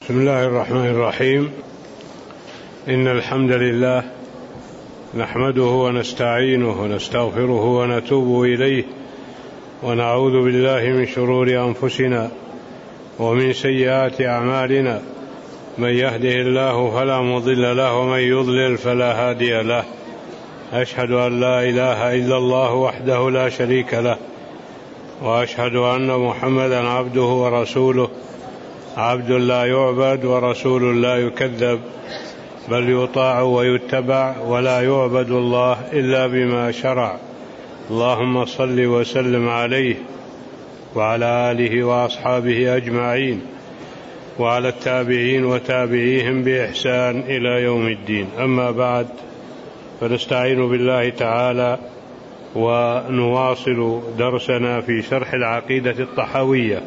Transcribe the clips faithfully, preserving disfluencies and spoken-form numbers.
بسم الله الرحمن الرحيم. إن الحمد لله نحمده ونستعينه ونستغفره ونتوب إليه ونعوذ بالله من شرور أنفسنا ومن سيئات أعمالنا، من يهده الله فلا مضل له ومن يضلل فلا هادي له. أشهد أن لا إله إلا الله وحده لا شريك له، وأشهد أن محمدا عبده ورسوله، عبد لا يعبد ورسول لا يكذب، بل يطاع ويتبع ولا يعبد الله إلا بما شرع. اللهم صل وسلم عليه وعلى آله وأصحابه أجمعين وعلى التابعين وتابعيهم بإحسان إلى يوم الدين. أما بعد، فنستعين بالله تعالى ونواصل درسنا في شرح العقيدة الطحاوية.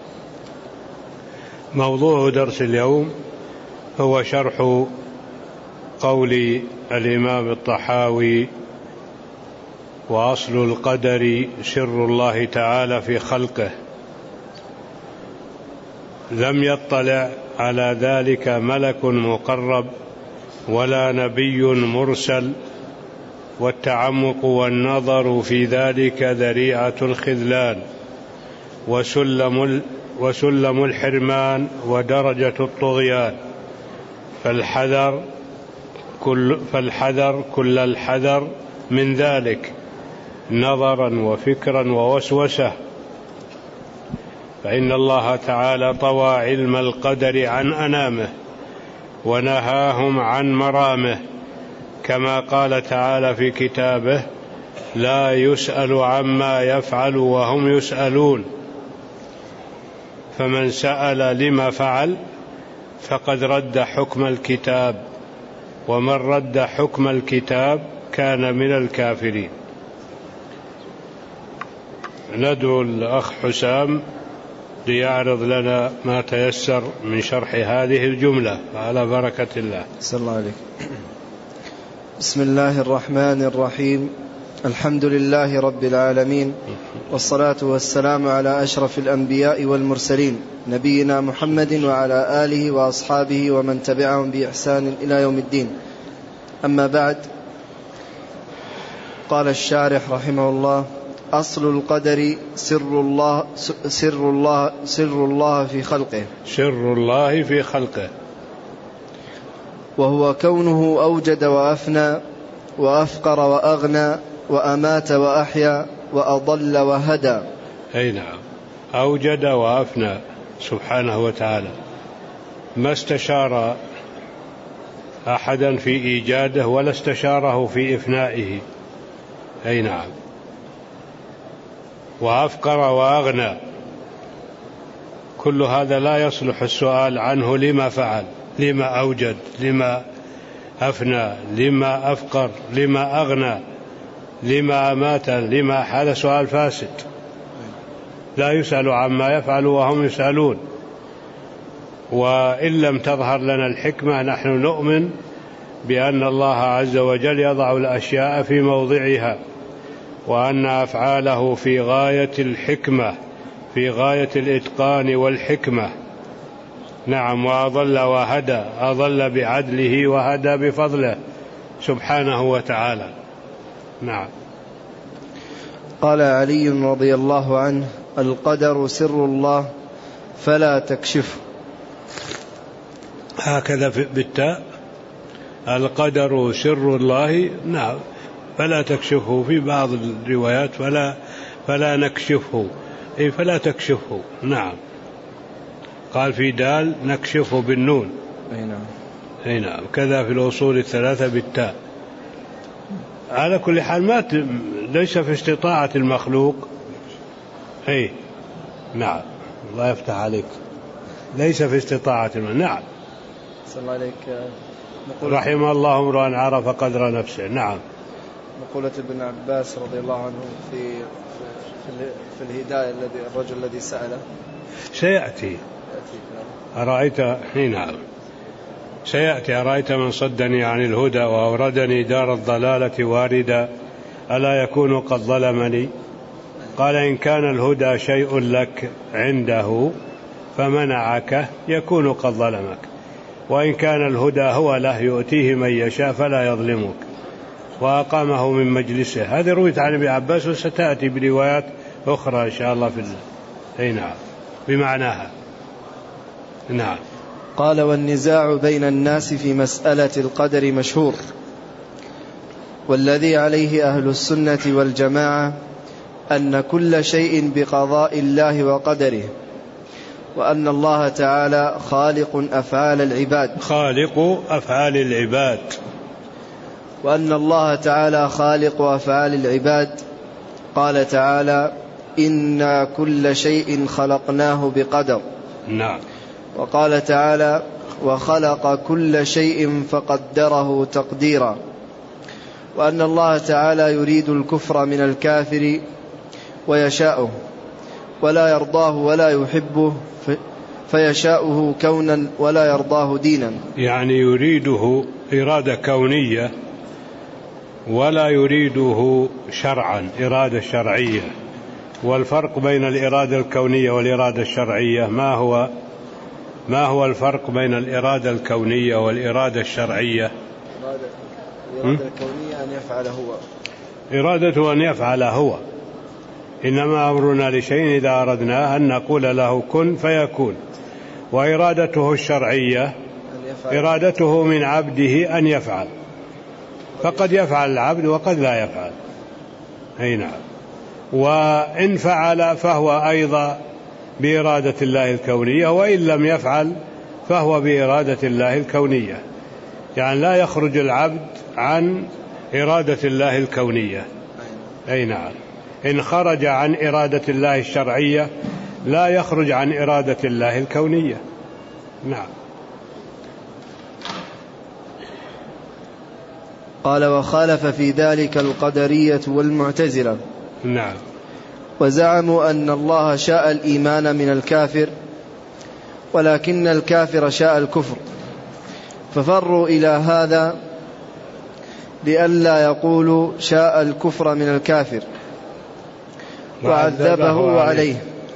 موضوع درس اليوم هو شرح قول الإمام الطحاوي: وأصل القدر سر الله تعالى في خلقه، لم يطلع على ذلك ملك مقرب ولا نبي مرسل، والتعمق والنظر في ذلك ذريعة الخذلان وسلم وسلم الحرمان ودرجة الطغيان، فالحذر كل, فالحذر كل الحذر من ذلك نظرا وفكرا ووسوسة، فإن الله تعالى طوى علم القدر عن أنامه ونهاهم عن مرامه، كما قال تعالى في كتابه: لا يسأل عما يفعل وهم يسألون. فمن سأل لما فعل فقد رد حكم الكتاب، ومن رد حكم الكتاب كان من الكافرين. ندعو الأخ حسام ليعرض لنا ما تيسر من شرح هذه الجملة على بركة الله. صلى الله عليك. بسم الله الرحمن الرحيم. الحمد لله رب العالمين، والصلاة والسلام على أشرف الأنبياء والمرسلين، نبينا محمد وعلى آله وأصحابه ومن تبعهم بإحسان إلى يوم الدين. أما بعد، قال الشارح رحمه الله: أصل القدر سر الله سر الله سر الله في خلقه سر الله في خلقه وهو كونه أوجد وأفنى وأفقر وأغنى وأمات وأحيا وأضل وهدى. أي نعم، أوجد وأفنى سبحانه وتعالى، ما استشار أحدا في إيجاده ولا استشاره في إفنائه. أي نعم. وأفقر وأغنى، كل هذا لا يصلح السؤال عنه لما فعل، لما أوجد، لما أفنى، لما أفقر، لما أغنى، لما أمات، لما. هذا سؤال فاسد، لا يسأل عما يفعل وهم يسألون. وإن لم تظهر لنا الحكمة نحن نؤمن بأن الله عز وجل يضع الأشياء في موضعها، وأن أفعاله في غاية الحكمة، في غاية الإتقان والحكمة. نعم. وأضل وهدى، أضل بعدله وهدى بفضله سبحانه وتعالى. نعم. قال علي رضي الله عنه: القدر سر الله فلا تكشفه. هكذا بالتاء: القدر سر الله، نعم، فلا تكشفه. في بعض الروايات فلا فلا نكشفه، أي فلا تكشفه. نعم. قال في دال نكشفه بالنون. أي نعم. أي نعم. كذا في الأصول الثلاثة بالتاء. على كل حال ما ت... ليس في استطاعة المخلوق. أي نعم، الله يفتح عليك، ليس في استطاعة المخلوق. نعم. صلى الله عليك. رحم الله امرأ عرف قدر نفسه. نعم. مقولة ابن عباس رضي الله عنه في في الهداية الذي الرجل الذي سأله سيأتي. أرأيت حين نعم سيأتي أرأيت من صدني عن الهدى وأوردني دار الضلالة واردا ألا يكون قد ظلمني. قال: إن كان الهدى شيء لك عنده فمنعك يكون قد ظلمك، وإن كان الهدى هو له يؤتيه من يشاء فلا يظلمك، وأقامه من مجلسه. هذا رويت عن ابن عباس، وستأتي بروايات أخرى إن شاء الله في الله. أي نعم، بمعناها. نعم. قال: والنزاع بين الناس في مسألة القدر مشهور، والذي عليه أهل السنة والجماعة أن كل شيء بقضاء الله وقدره، وأن الله تعالى خالق أفعال العباد خالق أفعال العباد وأن الله تعالى خالق أفعال العباد. قال تعالى: إنا كل شيء خلقناه بقدر. نعم. وقال تعالى: وخلق كل شيء فقدره تقديرا. وأن الله تعالى يريد الكفر من الكافر ويشاؤه، ولا يرضاه ولا يحبه، فيشاؤه كونا ولا يرضاه دينا. يعني يريده إرادة كونية ولا يريده شرعا إرادة شرعية. والفرق بين الإرادة الكونية والإرادة الشرعية ما هو؟ ما هو الفرق بين الإرادة الكونية والإرادة الشرعية؟ الإرادة الكونية أن يفعل هو، إرادته أن يفعل هو، إنما أمرنا لشيء إذا أردناه أن نقول له كن فيكون. وإرادته الشرعية إرادته من عبده أن يفعل، فقد يفعل العبد وقد لا يفعل. أي نعم. وإن فعل فهو أيضا بإرادة الله الكونية، وإن لم يفعل فهو بإرادة الله الكونية. يعني لا يخرج العبد عن إرادة الله الكونية. أي نعم. إن خرج عن إرادة الله الشرعية لا يخرج عن إرادة الله الكونية. نعم. قال: وخالف في ذلك القدرية والمعتزلة. نعم. وزعموا أن الله شاء الإيمان من الكافر، ولكن الكافر شاء الكفر، ففروا إلى هذا لئلا يقولوا شاء الكفر من الكافر وعذبه عليه،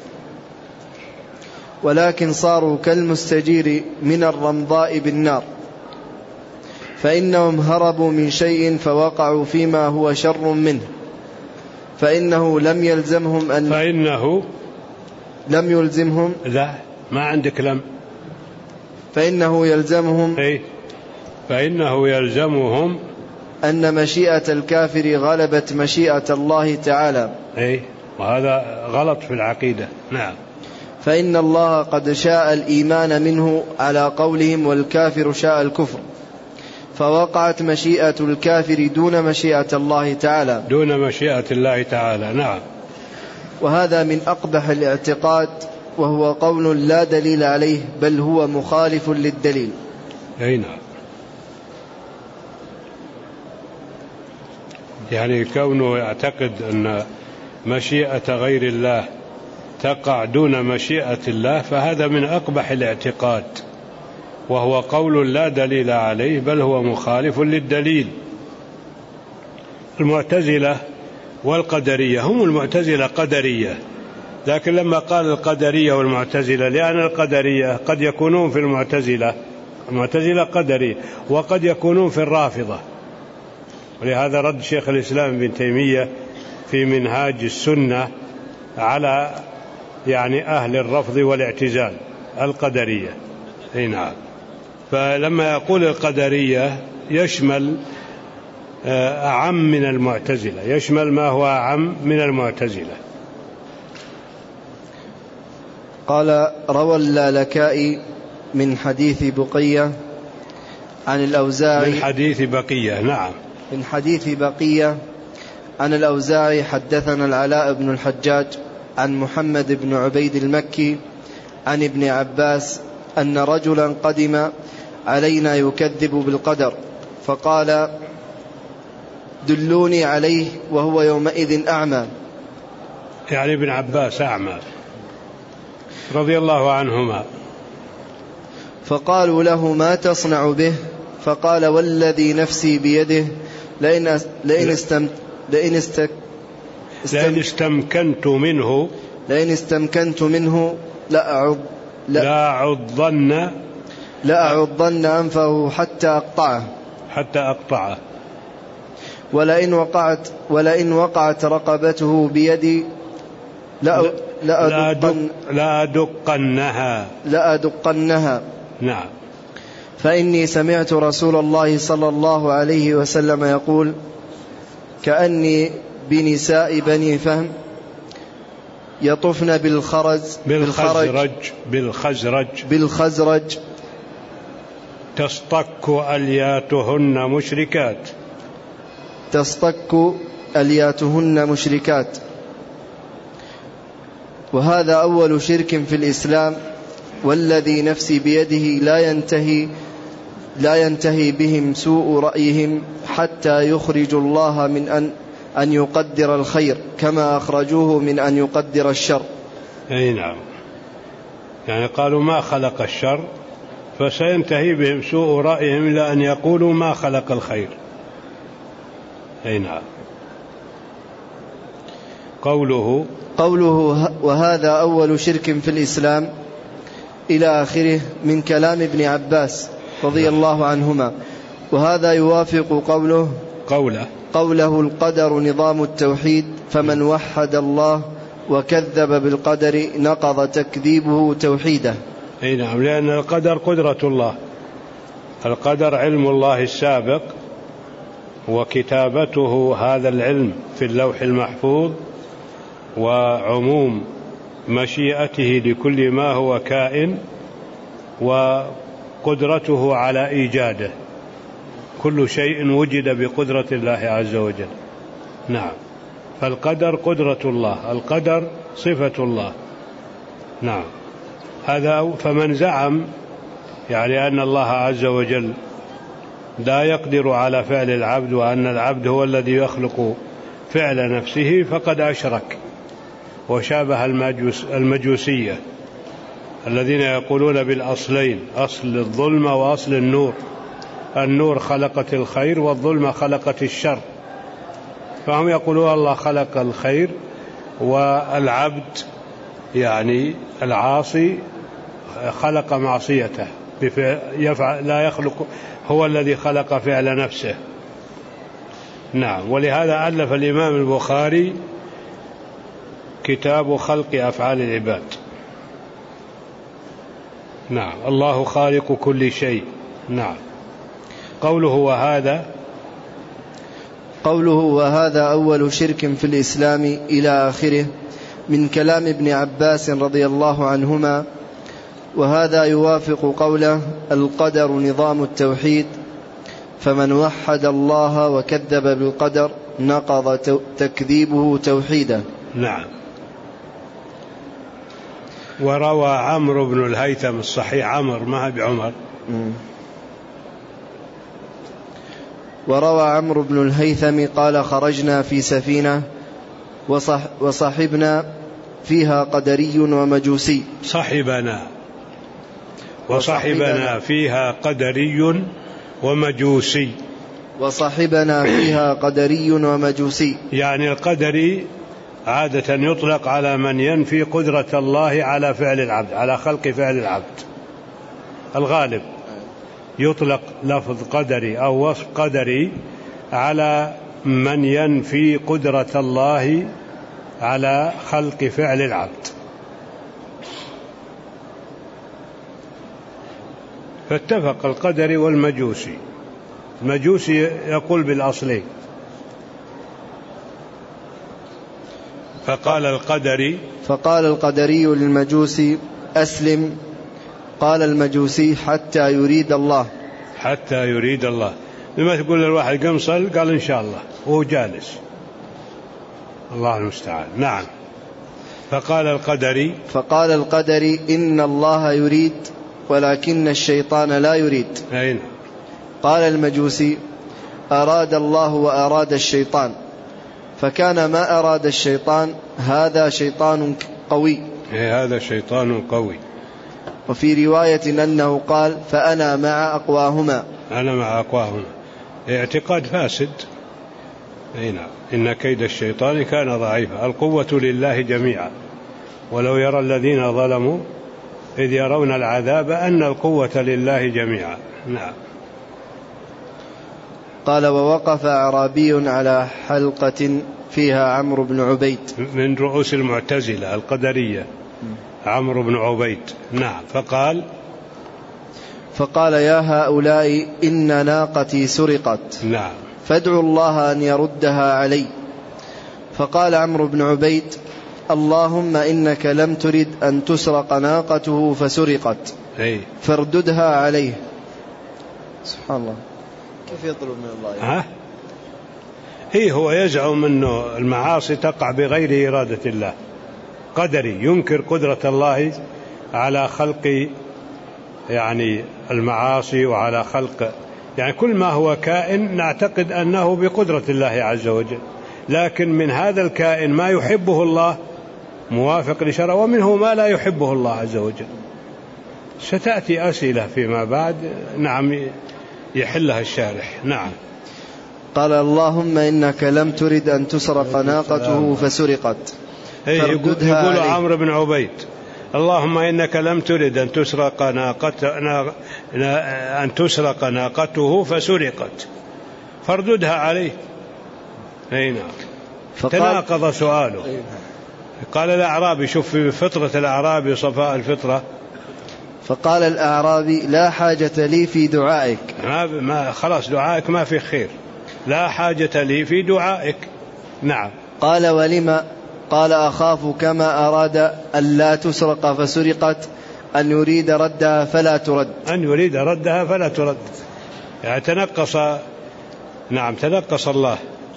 ولكن صاروا كالمستجير من الرمضاء بالنار، فإنهم هربوا من شيء فوقعوا فيما هو شر منه، فإنه لم يلزمهم أن فإنه لم يلزمهم لا ما عندك لم فإنه يلزمهم أي فإنه يلزمهم أن مشيئة الكافر غلبت مشيئة الله تعالى. أي وهذا غلط في العقيدة. نعم. فإن الله قد شاء الإيمان منه على قولهم، والكافر شاء الكفر، فوقعت مشيئة الكافر دون مشيئة الله تعالى دون مشيئة الله تعالى. نعم. وهذا من أقبح الاعتقاد، وهو قول لا دليل عليه، بل هو مخالف للدليل. أي نعم. يعني كونه يعتقد أن مشيئة غير الله تقع دون مشيئة الله، فهذا من أقبح الاعتقاد، وهو قول لا دليل عليه، بل هو مخالف للدليل. المعتزلة والقدرية، هم المعتزلة قدرية، لكن لما قال القدرية والمعتزلة، لأن القدرية قد يكونون في المعتزلة، المعتزلة قدرية، وقد يكونون في الرافضة. ولهذا رد شيخ الإسلام ابن تيمية في منهاج السنة على يعني أهل الرفض والاعتزال القدرية. أي نعم. فلما يقول القدرية يشمل أعم من المعتزلة، يشمل ما هو أعم من المعتزلة. قال: روى اللالكائي من حديث بقية عن الأوزاعي من حديث بقية نعم من حديث بقية عن الأوزاعي حدثنا العلاء بن الحجاج عن محمد بن عبيد المكي عن ابن عباس أن رجلا قدم علينا يكذب بالقدر، فقال: دلوني عليه، وهو يومئذ أعمى. يعني ابن عباس أعمى رضي الله عنهما. فقالوا له: ما تصنع به؟ فقال: والذي نفسي بيده لئن لئن استم لئن است لئن استمكنت منه لئن استمكنت منه لأعض لأعضن لأعضن أنفه حتى أقطعه حتى أقطعه ولئن وقعت ولئن وقعت رقبته بيدي لأدقن لأدقنها لأدقنها نعم. فإني سمعت رسول الله صلى الله عليه وسلم يقول كأني بنساء بني فهم يطفن بالخرز بالخزرج بالخزرج بالخزرج تصطك ألياتهن مشركات تصطك ألياتهن مشركات. وهذا أول شرك في الإسلام، والذي نفسي بيده لا ينتهي لا ينتهي بهم سوء رأيهم حتى يخرجوا الله من أن أن يقدر الخير كما أخرجوه من أن يقدر الشر. أي نعم، يعني قالوا ما خلق الشر، فسينتهي بهم سوء رأيهم إلى أن يقولوا ما خلق الخير. أي نعم. قوله قوله وهذا أول شرك في الإسلام إلى آخره من كلام ابن عباس رضي الله عنهما. وهذا يوافق قوله قوله قوله القدر نظام التوحيد، فمن وحد الله وكذب بالقدر نقض تكذيبه توحيده. أي نعم، لأن القدر قدرة الله، القدر علم الله السابق وكتابته هذا العلم في اللوح المحفوظ، وعموم مشيئته لكل ما هو كائن، وقدرته على إيجاده. كل شيء وجد بقدرة الله عز وجل. نعم، فالقدر قدرة الله، القدر صفة الله. نعم، هذا. فمن زعم يعني أن الله عز وجل لا يقدر على فعل العبد، وأن العبد هو الذي يخلق فعل نفسه، فقد أشرك وشابه المجوس المجوسية الذين يقولون بالأصلين، أصل الظلم وأصل النور. النور خلقت الخير والظلم خلقت الشر، فهم يقولون الله خلق الخير، والعبد يعني العاصي خلق معصيته يفعل لا يخلق، هو الذي خلق فعل نفسه. نعم، ولهذا ألف الإمام البخاري كتاب خلق أفعال العباد. نعم، الله خالق كل شيء. نعم. قوله وهذا قوله وهذا أول شرك في الإسلام إلى آخره من كلام ابن عباس رضي الله عنهما. وهذا يوافق قوله القدر نظام التوحيد، فمن وحد الله وكذب بالقدر نقض تكذيبه توحيدا. نعم. وروى عمرو بن الهيثم الصحيح، عمرو ما بعمر. وروى عمرو بن الهيثم قال خرجنا في سفينة وصح وصاحبنا فيها قدري ومجوسي. صاحبنا وصاحبنا فيها قدري ومجوسي. وصاحبنا فيها قدري ومجوسي، يعني القدري عادة يطلق على من ينفي قدرة الله على فعل العبد، على خلق فعل العبد. الغالب يطلق لفظ قدري أو وصف قدري على من ينفي قدرة الله على خلق فعل العبد. فاتفق القدري والمجوسي. المجوسي يقول بالأصلين. فقال القدري فقال القدري للمجوسي أسلم. قال المجوسي حتى يريد الله. حتى يريد الله. لما تقول للواحد قم صل، قال إن شاء الله وهو جالس. الله المستعان. نعم. فقال القدري فقال القدري إن الله يريد ولكن الشيطان لا يريد. أين؟ قال المجوسي أراد الله وأراد الشيطان، فكان ما أراد الشيطان هذا شيطان قوي. إيه، هذا شيطان قوي. وفي رواية أنه قال فأنا مع أقواهما. أنا مع أقواهما. اعتقاد فاسد. أي نعم، إن كيد الشيطان كان ضعيفا. القوة لله جميعا، ولو يرى الذين ظلموا إذ يرون العذاب أن القوة لله جميعا. نعم. قال ووقف أعرابي على حلقة فيها عمرو بن عبيد من رؤوس المعتزلة القدرية، عمرو بن عبيد. نعم. فقال فقال يا هؤلاء إن ناقتي سرقت. نعم. فادعوا الله أن يردها علي. فقال عمرو بن عبيد اللهم إنك لم ترد أن تسرق ناقته فسرقت أي. فارددها عليه. سبحان الله، كيف يطلب من الله؟ ها؟ هي هو يزعم أنه المعاصي تقع بغير إرادة الله، قدري، ينكر قدرة الله على خلق يعني المعاصي وعلى خلق يعني كل ما هو كائن نعتقد أنه بقدرة الله عز وجل، لكن من هذا الكائن ما يحبه الله موافق لشرعه، ومنه ما لا يحبه الله عز وجل. ستأتي أسئلة فيما بعد نعم يحلها الشارح. نعم. قال اللهم إنك لم ترد أن تسرق ناقته فسرقت فارددها عليه. يقول عمرو بن عبيد اللهم إنك لم ترد أن تسرق ناقته أن تسرق ناقته فسرقت فارددها عليه. أي نعم. تناقض سؤاله. قال الأعرابي، شوف في فطرة الأعرابي صفاء الفطرة، فقال الأعرابي لا حاجة لي في دعائك. ما, ما خلاص دعائك ما في خير، لا حاجة لي في دعائك. نعم. قال ولما؟ قال أخاف كما أراد أن لا تسرق فسرقت أن يريد ردها فلا ترد. أن يريد ردها فلا ترد، يعني تنقص. نعم تنقص الله.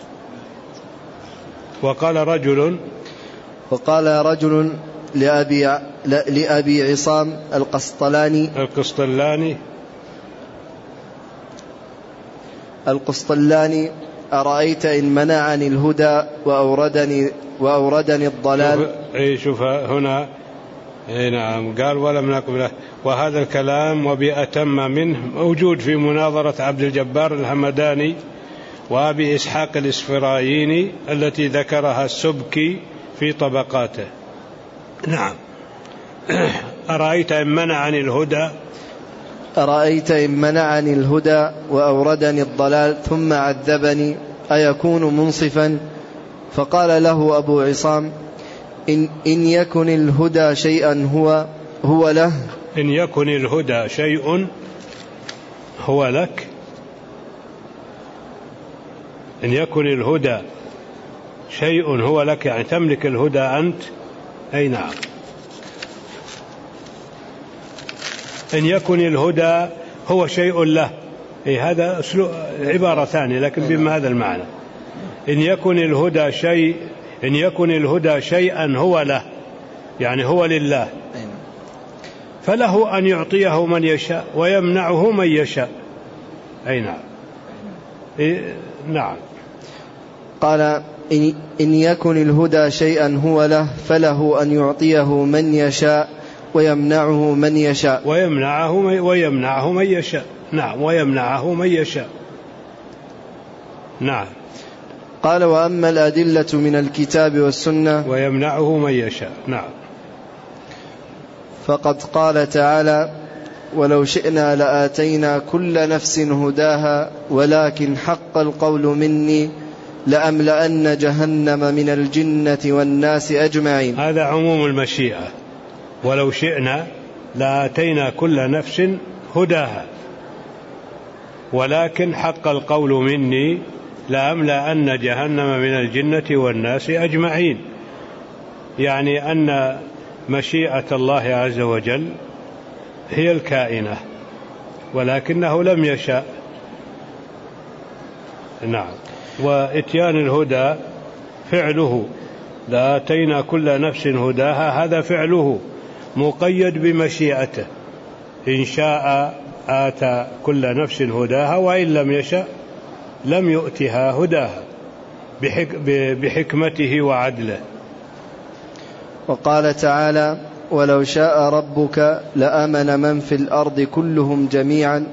وقال رجل وقال رجل لأبي, لأبي عصام القسطلاني القسطلاني القسطلاني أرأيت إن منعني الهدى وأوردني, وأوردني الضلال. أي شوف هنا. نعم. قال ولم نقبله. وهذا الكلام وبأتم منه موجود في مناظرة عبد الجبار الهمداني وأبي إسحاق الإسفرايني التي ذكرها السبكي في طبقاته. نعم. أرأيت إن منعني الهدى أرأيت إن منعني الهدى وأوردني الضلال ثم عذبني أيكون منصفا؟ فقال له أبو عصام إن, إن يكن الهدى شيئا هو, هو له. إن يكن الهدى شيء هو لك. إن يكن الهدى شيء هو لك يعني تملك الهدى أنت. أي نعم. إن يكن الهدى هو شيء له. أي هذا عبارة ثانية لكن بما هذا المعنى. إن يكن الهدى شيء إن يكن الهدى شيئا هو له يعني هو لله، فله أن يعطيه من يشاء ويمنعه من يشاء. أي نعم. إيه نعم. قال إن, إن يكن الهدى شيئا هو له فله أن يعطيه من يشاء ويمنعه من يشاء ويمنعه ويمنعه من يشاء. نعم. ويمنعه من يشاء. نعم. قال وأما الأدلة من الكتاب والسنة ويمنعه من يشاء. نعم. فقد قال تعالى ولو شئنا لآتينا كل نفس هداها ولكن حق القول مني لأملأن جهنم من الجنة والناس أجمعين. هذا عموم المشيئة. ولو شئنا لآتينا كل نفس هداها ولكن حق القول مني لأملأن جهنم من الجنة والناس أجمعين. يعني أن مشيئة الله عز وجل هي الكائنة ولكنه لم يشاء. نعم. وإتيان الهدى فعله لآتينا كل نفس هداها هذا فعله مقيد بمشيئته. إن شاء آتى كل نفس هداها وإن لم يشاء لم يؤتها هداها بحكمته وعدله. وقال تعالى ولو شاء ربك لآمن من في الأرض كلهم جميعا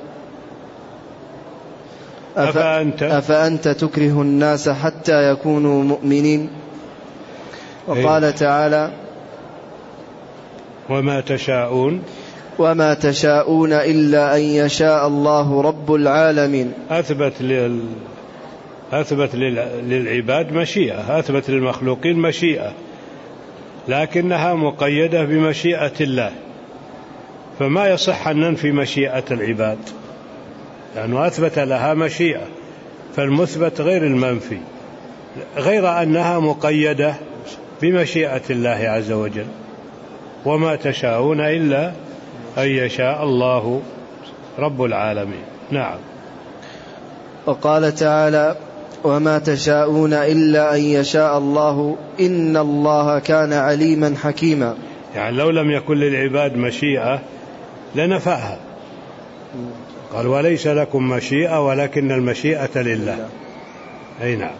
أفأنت, أفأنت تكره الناس حتى يكونوا مؤمنين. وقال تعالى وما تشاءون وما تشاءون إلا أن يشاء الله رب العالمين. أثبت لل... أثبت للعباد مشيئة، أثبت للمخلوقين مشيئة، لكنها مقيدة بمشيئة الله، فما يصح أن ننفي مشيئة العباد لأنه أثبت لها مشيئة، فالمثبت غير المنفي، غير أنها مقيدة بمشيئة الله عز وجل. وما تشاءون إلا أن يشاء الله رب العالمين. نعم. وقال تعالى: وما تشاءون إلا أن يشاء الله إن الله كان عليما حكيما. يعني لو لم يكن للعباد مشيئة لنفاها، قال: وليس لكم مشيئة ولكن المشيئة لله. أي نعم.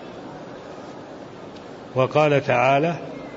وقال تعالى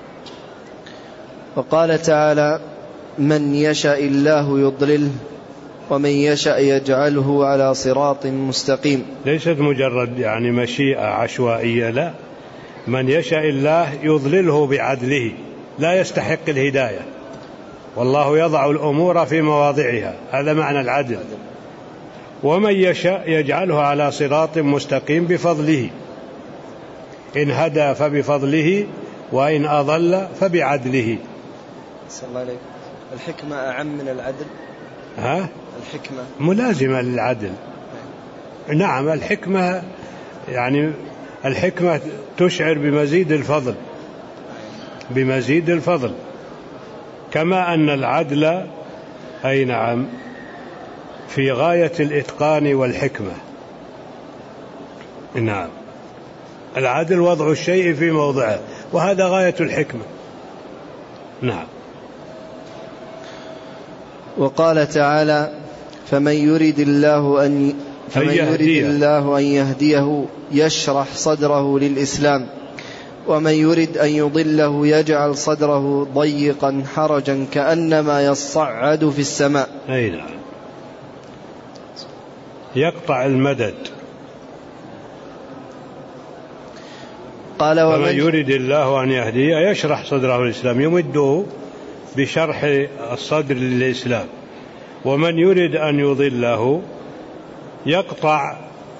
وقال تعالى: من يشاء الله يضلله ومن يشاء يجعله على صراط مستقيم. ليست مجرد يعني مشيئة عشوائية، لا، من يشاء الله يضلله بعدله، لا يستحق الهداية، والله يضع الأمور في مواضعها، هذا معنى العدل. ومن يشاء يجعله على صراط مستقيم بفضله، إن هدى فبفضله وإن أضل فبعدله. صلى الله عليه. الحكمة أعم من العدل. ها؟ الحكمة ملازمة للعدل. نعم، الحكمة يعني الحكمة تشعر بمزيد الفضل، بمزيد الفضل، كما أن العدل أي نعم في غاية الإتقان والحكمة. نعم، العدل وضع الشيء في موضعه، وهذا غاية الحكمة. نعم. وقال تعالى: فمن يريد الله أن فمن يريد الله أن يهديه يشرح صدره للإسلام ومن يريد أن يضله يجعل صدره ضيقا حرجا كأنما يصعد في السماء. أي نعم، يقطع المدد. قال: ومن يريد الله أن يهديه يشرح صدره للإسلام، يمده بشرح الصدر للإسلام. ومن يريد أن يضله يقطع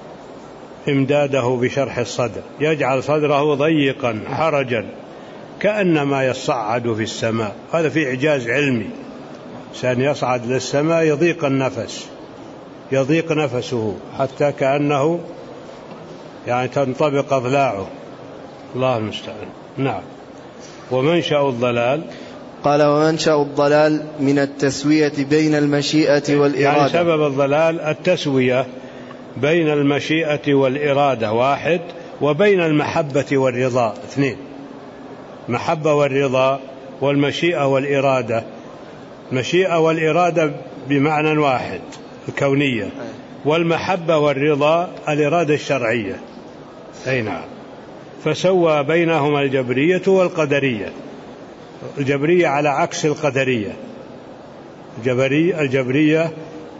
إمداده بشرح الصدر، يجعل صدره ضيقا حرجا كأنما يصعد في السماء. هذا في إعجاز علمي، سأن يصعد للسماء يضيق النفس، يضيق نفسه حتى كأنه يعني تنطبق أضلاعه. الله المستعان. نعم. ومنشأ الضلال، قال: ومنشأ الضلال من التسوية بين المشيئة والإرادة. يعني سبب الضلال التسوية بين المشيئة والإرادة واحد، وبين المحبة والرضا اثنين. محبة والرضا والمشيئة والإرادة، المشيئة والإرادة بمعنى واحد الكونية، والمحبة والرضا الإرادة الشرعية. أي نعم. فسوى بينهما الجبرية والقدرية. الجبرية على عكس القدرية. الجبرية, الجبرية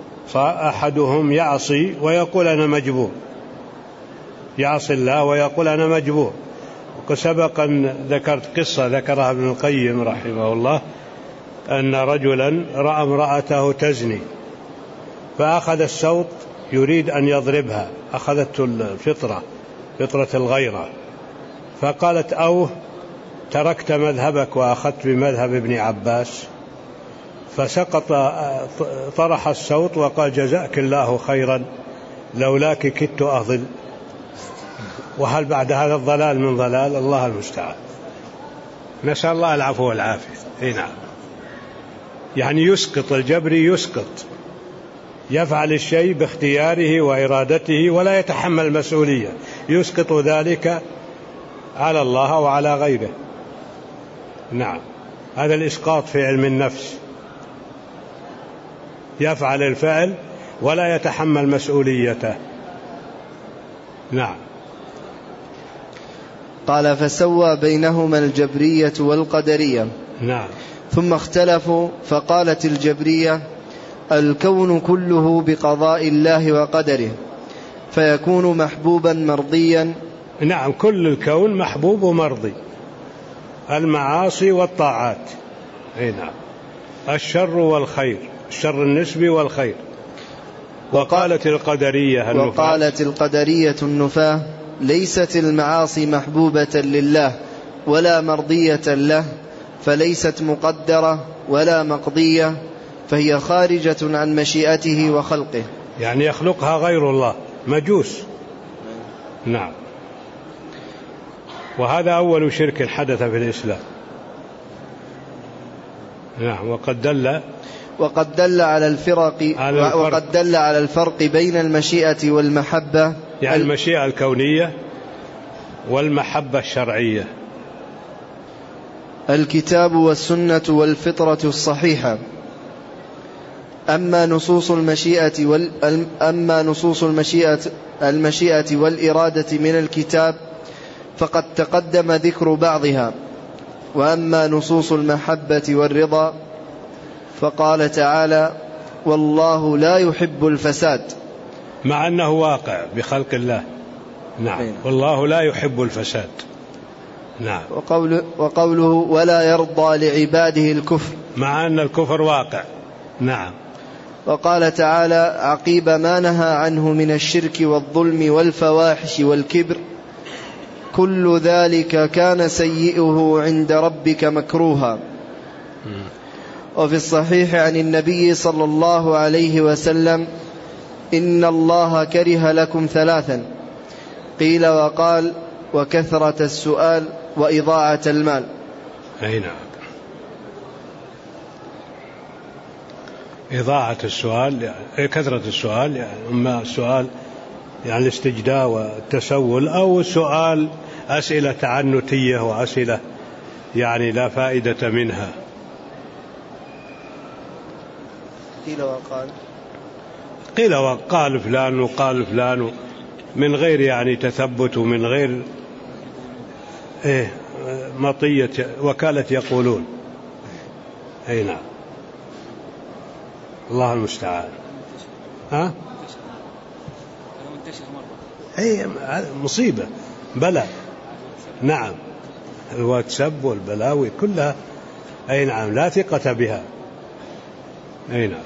أحدهم يعصي ويقول أنا مجبور، يعصي الله ويقول أنا مجبور. وسبق أن ذكرت قصة ذكرها ابن القيم رحمه الله، أن رجلا رأى امرأته تزني فأخذ السوط يريد أن يضربها، أخذته الفطرة، فطرة الغيرة، فقالت: أوه تركت مذهبك وأخذت بمذهب ابن عباس. فسقط، طرح السوط وقال: جزاك الله خيرا لولاك كدت أضل. وهل بعد هذا الضلال من ضلال؟ الله المستعان، نسأل الله العفو والعافية. اي نعم. يعني يسقط، الجبري يسقط، يفعل الشيء باختياره وإرادته ولا يتحمل المسؤولية، يسقط ذلك على الله وعلى غيره. نعم، هذا الإسقاط في علم النفس، يفعل الفعل ولا يتحمل مسؤوليته. نعم. قال: فسوى بينهما الجبرية والقدرية. نعم. ثم اختلفوا فقالت الجبرية: الكون كله بقضاء الله وقدره، فيكون محبوبا مرضيا. نعم، كل الكون محبوب ومرضي، المعاصي والطاعات. اي نعم. الشر والخير، الشر النسبي والخير. وقالت القدرية النفاة وقالت القدرية النفاة ليست المعاصي محبوبة لله ولا مرضية له، فليست مقدرة ولا مقضية، فهي خارجة عن مشيئته وخلقه، يعني يخلقها غير الله، مجوس. نعم. وهذا أول شرك حدث في الإسلام. نعم. وقد دل وقد دل على الفرق على الفرق وقد دل على الفرق بين المشيئة والمحبة، يعني المشيئة الكونية والمحبة الشرعية، الكتاب والسنة والفطرة الصحيحة. أما نصوص المشيئة وال أما نصوص المشيئة المشيئة والإرادة من الكتاب فقد تقدم ذكر بعضها، وأما نصوص المحبة والرضا فقال تعالى: والله لا يحب الفساد، مع أنه واقع بخلق الله. نعم. والله لا يحب الفساد. نعم. وقوله, وقوله ولا يرضى لعباده الكفر، مع أن الكفر واقع. نعم. وقال تعالى عقيب ما نهى عنه من الشرك والظلم والفواحش والكبر: كل ذلك كان سيئه عند ربك مكروها. وفي الصحيح عن النبي صلى الله عليه وسلم: إن الله كره لكم ثلاثا، قيل وقال: وكثرة السؤال وإضاعة المال. أي نعم. إضاعة السؤال يعني كثرة السؤال، يعني أما السؤال يعني الاستجداء والتسول، أو السؤال أسئلة تعنتية وأسئلة يعني لا فائدة منها. قيل وقال قيل وقال فلان وقال فلان من غير يعني تثبت ومن غير إيه مطية وكالة يقولون. أي نعم. الله المستعان. ها؟ أي مصيبة بلاء. نعم. الواتساب والبلاوي كلها أي نعم لا ثقة بها. أي نعم.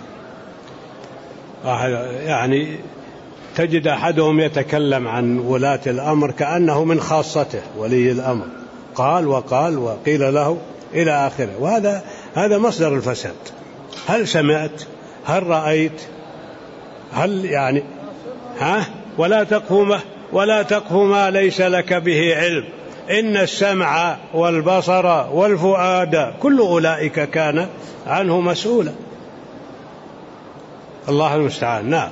يعني تجد أحدهم يتكلم عن ولاة الأمر كأنه من خاصته ولي الأمر، قال وقال وقيل له إلى آخره، وهذا هذا مصدر الفساد. هل سمعت؟ هل رأيت؟ هل يعني ها؟ ولا تقف ما ولا تقف ما ليس لك به علم، إن السمع والبصر والفؤاد كل أولئك كان عنه مسؤولا. الله المستعان. نعم.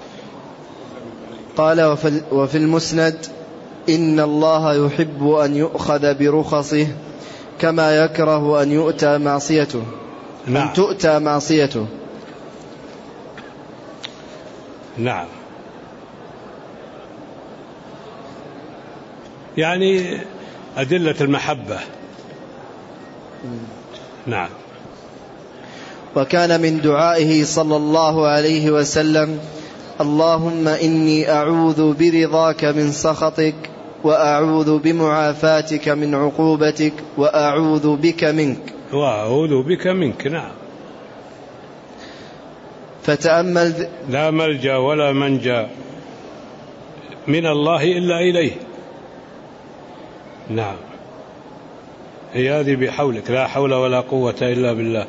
قال وفي المسند: إن الله يحب أن يؤخذ برخصه كما يكره أن يؤتى معصيته. نعم. أن تؤتى معصيته. نعم. يعني أدلة المحبة. نعم. وكان من دعائه صلى الله عليه وسلم: اللهم إني أعوذ برضاك من سخطك، وأعوذ بمعافاتك من عقوبتك، وأعوذ بك منك وأعوذ بك منك. نعم. فتأمل لا ملجأ ولا منجا من الله إلا إليه. نعم. هي هذه بحولك، لا حول ولا قوة إلا بالله.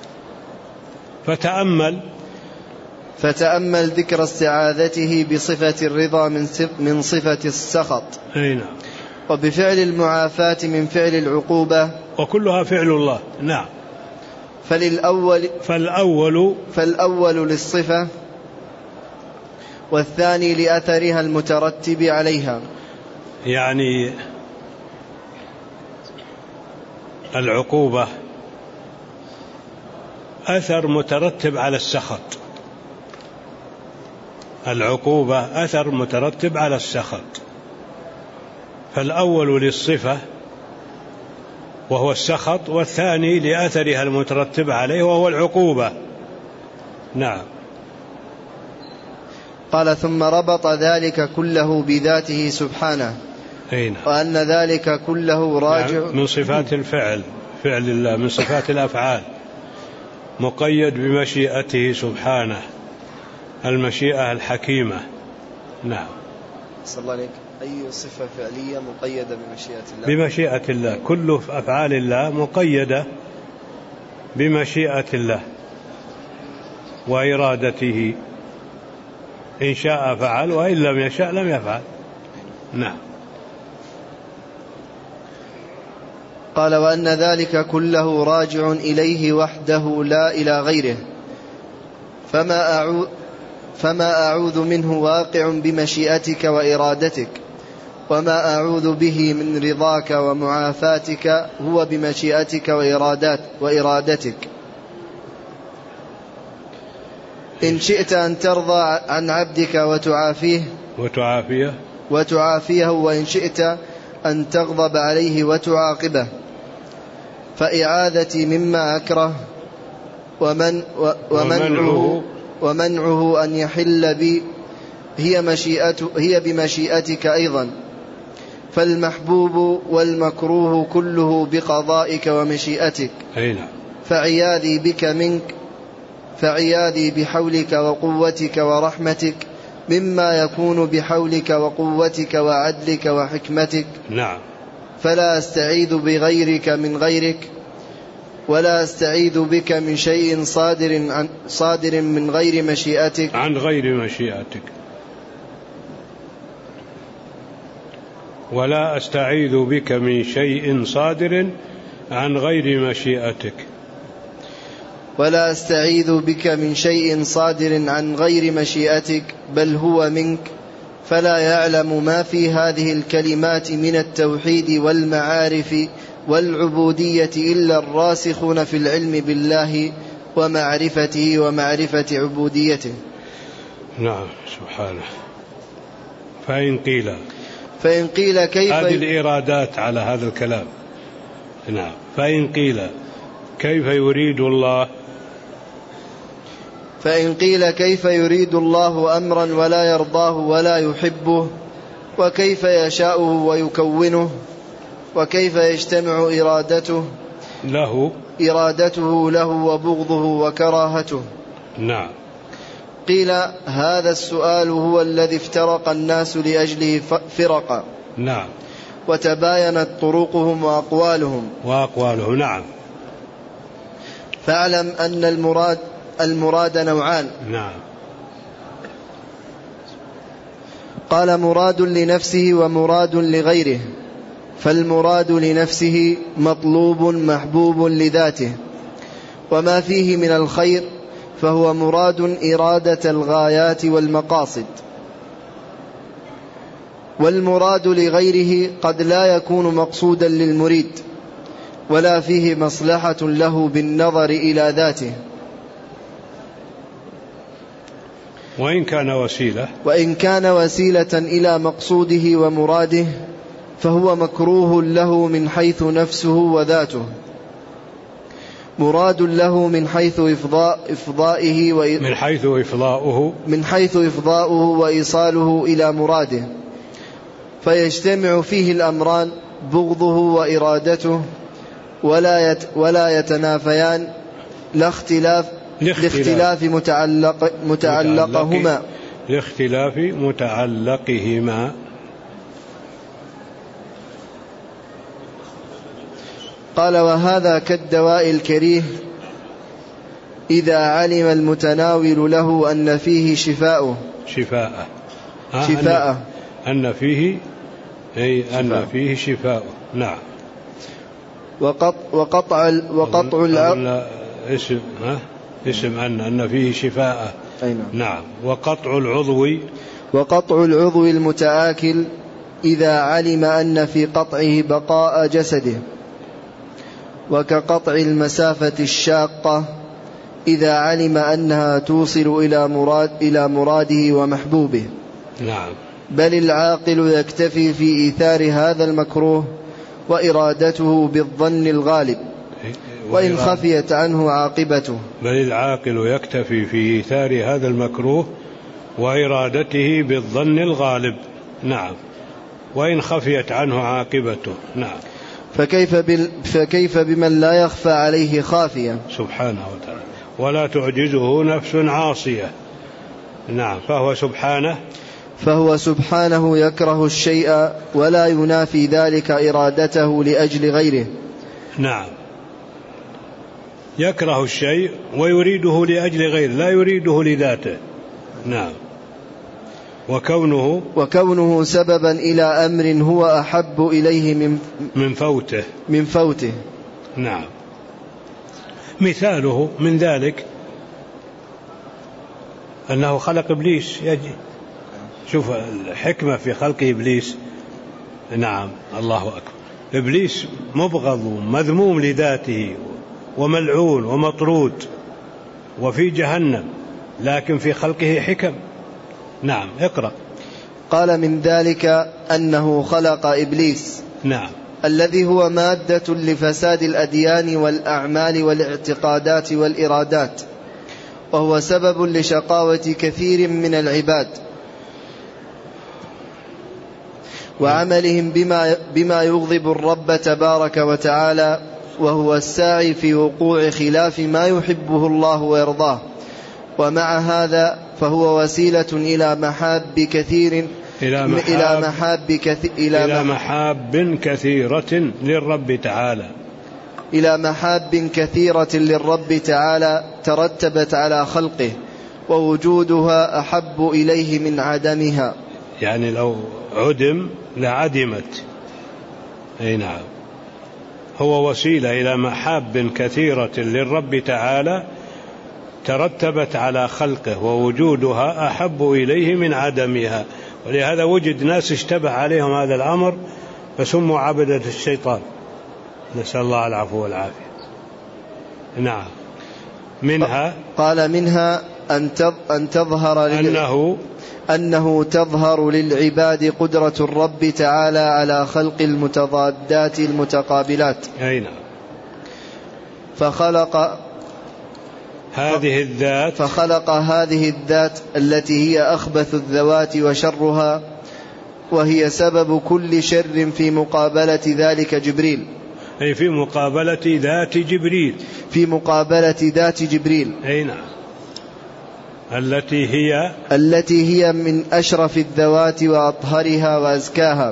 فتأمل فتأمل ذكر استعاذته بصفة الرضا من صفة السخط. أي نعم. وبفعل المعافاة من فعل العقوبة، وكلها فعل الله. نعم. فللأول فالأول فالأول للصفة، والثاني لأثرها المترتب عليها. يعني العقوبة أثر مترتب على السخط، العقوبة أثر مترتب على السخط. فالأول للصفة وهو السخط، والثاني لأثرها المترتب عليه وهو العقوبة. نعم. قال: ثم ربط ذلك كله بذاته سبحانه، نعم. وأن ذلك كله راجع من صفات الفعل، فعل الله من صفات الأفعال. مقيد بمشيئته سبحانه، المشيئة الحكيمة. نعم. صلى الله عليك. أي صفة فعلية مقيدة بمشيئة الله؟ بمشيئة الله، كل أفعال الله مقيدة بمشيئة الله وإرادته، إن شاء فعل وإن لم يشاء لم يفعل. نعم. قال: وأن ذلك كله راجع إليه وحده لا إلى غيره، فما أعوذ, فما أعوذ منه واقع بمشيئتك وإرادتك، وما أعوذ به من رضاك ومعافاتك هو بمشيئتك وإرادات وإرادتك. إن شئت أن ترضى عن عبدك وتعافيه وتعافيه وتعافيه وإن شئت أن تغضب عليه وتعاقبه. فإعاذتي مما أكره ومن ومنعه, ومنعه أن يحل بي هي, مشيئته هي بمشيئتك أيضا. فالمحبوب والمكروه كله بقضائك ومشيئتك. فعياذي بك منك فعياذي بحولك وقوتك ورحمتك مما يكون بحولك وقوتك وعدلك وحكمتك. نعم. فلا أستعيذ بغيرك من غيرك، ولا أستعيذ بك من شيء صادر, عن صادر من غير مشيئتك عن غير مشيئتك ولا أستعيذ بك من شيء صادر عن غير مشيئتك ولا أستعيذ بك من شيء صادر عن غير مشيئتك بل هو منك. فلا يعلم ما في هذه الكلمات من التوحيد والمعارف والعبودية إلا الراسخون في العلم بالله ومعرفته ومعرفة عبوديته. نعم سبحانه. فإن قيل فإن قيل كيف هذه الإرادات على هذا الكلام. نعم. فإن قيل كيف يريد الله فإن قيل كيف يريد الله أمرا ولا يرضاه ولا يحبه، وكيف يشاءه ويكونه، وكيف يجتمع إرادته له إرادته له وبغضه وكراهته. نعم. قيل هذا السؤال هو الذي افترق الناس لأجله فرقا. نعم. وتباينت طرقهم وأقوالهم وأقواله. نعم. فاعلم أن المراد المراد نوعان. نعم. قال: مراد لنفسه ومراد لغيره. فالمراد لنفسه مطلوب محبوب لذاته، وما فيه من الخير فهو مراد إرادة الغايات والمقاصد. والمراد لغيره قد لا يكون مقصودا للمريد، ولا فيه مصلحة له بالنظر إلى ذاته، وإن كان وسيلة وإن كان وسيلة إلى مقصوده ومراده فهو مكروه له من حيث نفسه وذاته، مراد له من حيث إفضاء إفضائه وإ... من حيث إفضاؤه من حيث إفضاؤه وإيصاله إلى مراده. فيجتمع فيه الأمران بغضه وإرادته ولا يت... ولا يتنافيان لاختلاف لاختلاف متعلق متعلقهما لاختلاف متعلقهما. قال: وهذا كالدواء الكريه إذا علم المتناول له أن فيه شفاءه شفاءه شفاءه أن فيه أي أن فيه شفاءه. نعم. وقطع وقطع وقطع العقل اسم ها اسم أن أن فيه شفاءه. نعم. وقطع العضو وقطع العضو المتآكل إذا علم أن في قطعه بقاء جسده، وكقطع المسافة الشاقة إذا علم أنها توصل إلى مراد إلى مراده ومحبوبه. نعم. بل العاقل يكتفي في إيثار هذا المكروه وإرادته بالظن الغالب وإن خفيت عنه عاقبته. بل العاقل يكتفي في إيثار هذا المكروه وإرادته بالظن الغالب. نعم. وإن خفيت عنه عاقبته. نعم. فكيف, بال... فكيف بمن لا يخفى عليه خافية سبحانه وتعالى. ولا تعجزه نفس عاصية. نعم. فهو سبحانه فهو سبحانه يكره الشيء ولا ينافي ذلك إرادته لأجل غيره. نعم. يكره الشيء ويريده لأجل غيره، لا يريده لذاته. نعم. وكونه وكونه سببا إلى أمر هو أحب إليه من من فوته من فوته. نعم. مثاله من ذلك أنه خلق إبليس. يجي شوف الحكمة في خلق إبليس. نعم. الله أكبر. إبليس مبغض ومذموم لذاته وملعون ومطرود وفي جهنم، لكن في خلقه حكم. نعم. اقرأ. قال من ذلك أنه خلق إبليس. نعم. الذي هو مادة لفساد الأديان والأعمال والاعتقادات والإرادات، وهو سبب لشقاوة كثير من العباد وعملهم بما, بما يغضب الرب تبارك وتعالى، وهو الساعي في وقوع خلاف ما يحبه الله ويرضاه. ومع هذا فهو وسيلة إلى محاب كثير إلى محاب, إلى محاب, كثير إلى إلى محاب كثيرة للرب تعالى إلى محاب كثيرة للرب تعالى ترتبت على خلقه، ووجودها أحب إليه من عدمها. يعني لو عدم لعدمت. أي نعم. هو وسيلة إلى محاب كثيرة للرب تعالى ترتبت على خلقه، ووجودها أحب إليه من عدمها. ولهذا وجد ناس اشتبه عليهم هذا الأمر فسموا عبدة الشيطان، نسأل الله العفو والعافية. نعم. منها قال منها أن تظهر أنه أنه تظهر للعباد قدرة الرب تعالى على خلق المتضادات المتقابلات. أي نعم. فخلق هذه الذات فخلق هذه الذات التي هي أخبث الذوات وشرها، وهي سبب كل شر في مقابلة ذلك جبريل. أي في مقابلة ذات جبريل. في مقابلة ذات جبريل. أي نعم. التي هي التي هي من أشرف الذوات وأطهرها وأزكاها،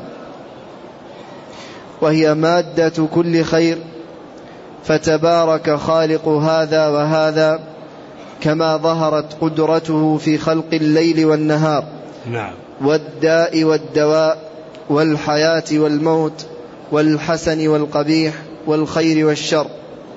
وهي مادة كل خير. فتبارك خالق هذا وهذا، كما ظهرت قدرته في خلق الليل والنهار. نعم. والداء والدواء والحياة والموت والحسن والقبيح والخير والشر.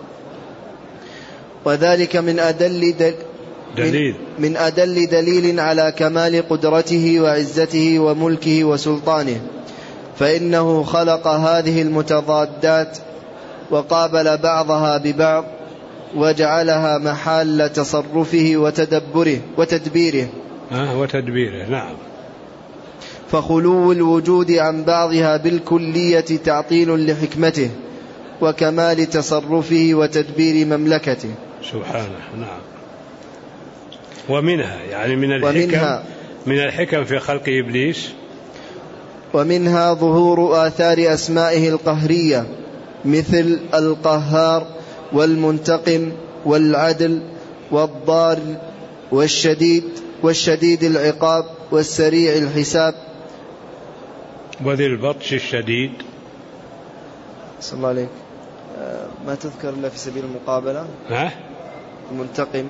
وذلك من أدل دل دليل من أدل دليل على كمال قدرته وعزته وملكه وسلطانه. فإنه خلق هذه المتضادات وقابل بعضها ببعض، وجعلها محل تصرفه وتدبره وتدبيره آه وتدبيره. نعم. فخلو الوجود عن بعضها بالكلية تعطيل لحكمته وكمال تصرفه وتدبير مملكته سبحانه. نعم. ومنها يعني من الحكم ومنها من الحكم في خلق إبليس. ومنها ظهور آثار أسمائه القهرية، مثل القهار والمنتقم والعدل والضار والشديد والشديد العقاب والسريع الحساب وذي البطش الشديد. صلى الله عليك. ما تذكر إلا في سبيل المقابلة. ها؟ المنتقم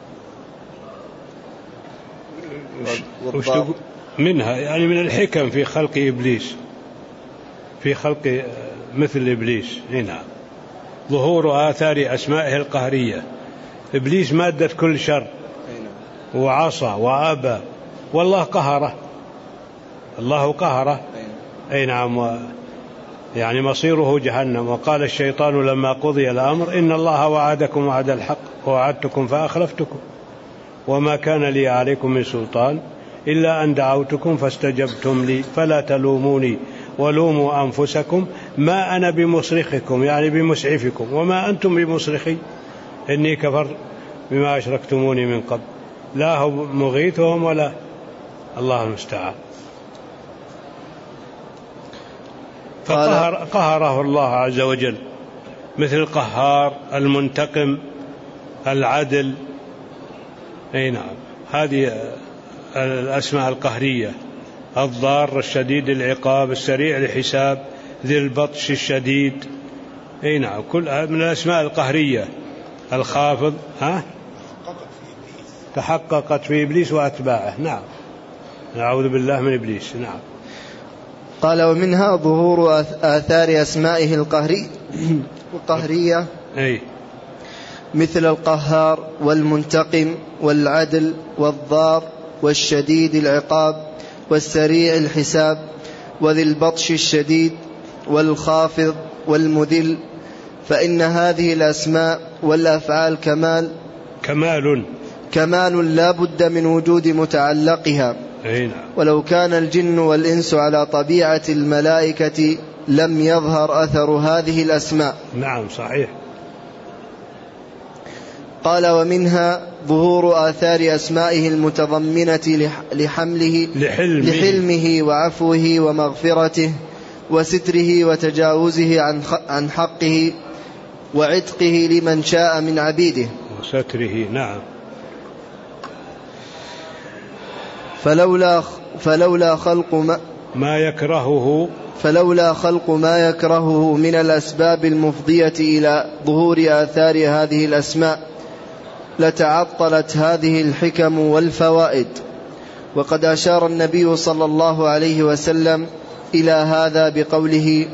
والضار. منها يعني من الحكم في خلق إبليس، في خلق مثل إبليس. هنا ظهور آثار أسمائه القهرية. إبليس مادة كل شر وعصى وأبى، والله قهره، الله قهره. أي نعم. يعني مصيره جهنم. وقال الشيطان لما قضي الأمر إن الله وعدكم وعد الحق ووعدتكم فأخلفتكم وما كان لي عليكم من سلطان إلا أن دعوتكم فاستجبتم لي فلا تلوموني ولوموا أنفسكم ما أنا بمصرخكم يعني بمسعفكم وما أنتم بمصرخي إني كفرت بما أشركتموني من قبل. لا هو مغيثهم ولا الله المستعان. فقهره الله عز وجل، مثل القهار، المنتقم، العدل، أي نعم، هذه الأسماء القهرية: الضار، الشديد العقاب، السريع الحساب، ذي البطش الشديد. أي نعم، كل من الأسماء القهرية. الخافض، ها؟ تحققت في إبليس وأتباعه. نعم، نعوذ بالله من إبليس. نعم. قال: ومنها ظهور آثار أسمائه القهري القهرية أي. مثل القهار والمنتقم والعدل والضار والشديد العقاب والسريع الحساب وذي البطش الشديد والخافض والمذل، فإن هذه الأسماء والأفعال كمال كمال كمال لا بد من وجود متعلقها. ولو كان الجن والإنس على طبيعة الملائكة لم يظهر أثر هذه الأسماء. نعم صحيح. قال: ومنها ظهور آثار أسمائه المتضمنة لحمله لحلمه, لحلمه وعفوه ومغفرته وستره وتجاوزه عن حقه وعتقه لمن شاء من عبيده وستره. نعم. فلولا فلولا خلق ما, ما يكرهه فلولا خلق ما يكرهه من الأسباب المفضية إلى ظهور آثار هذه الأسماء لتعطلت هذه الحكم والفوائد. وقد أشار النبي صلى الله عليه وسلم إلى هذا بقوله: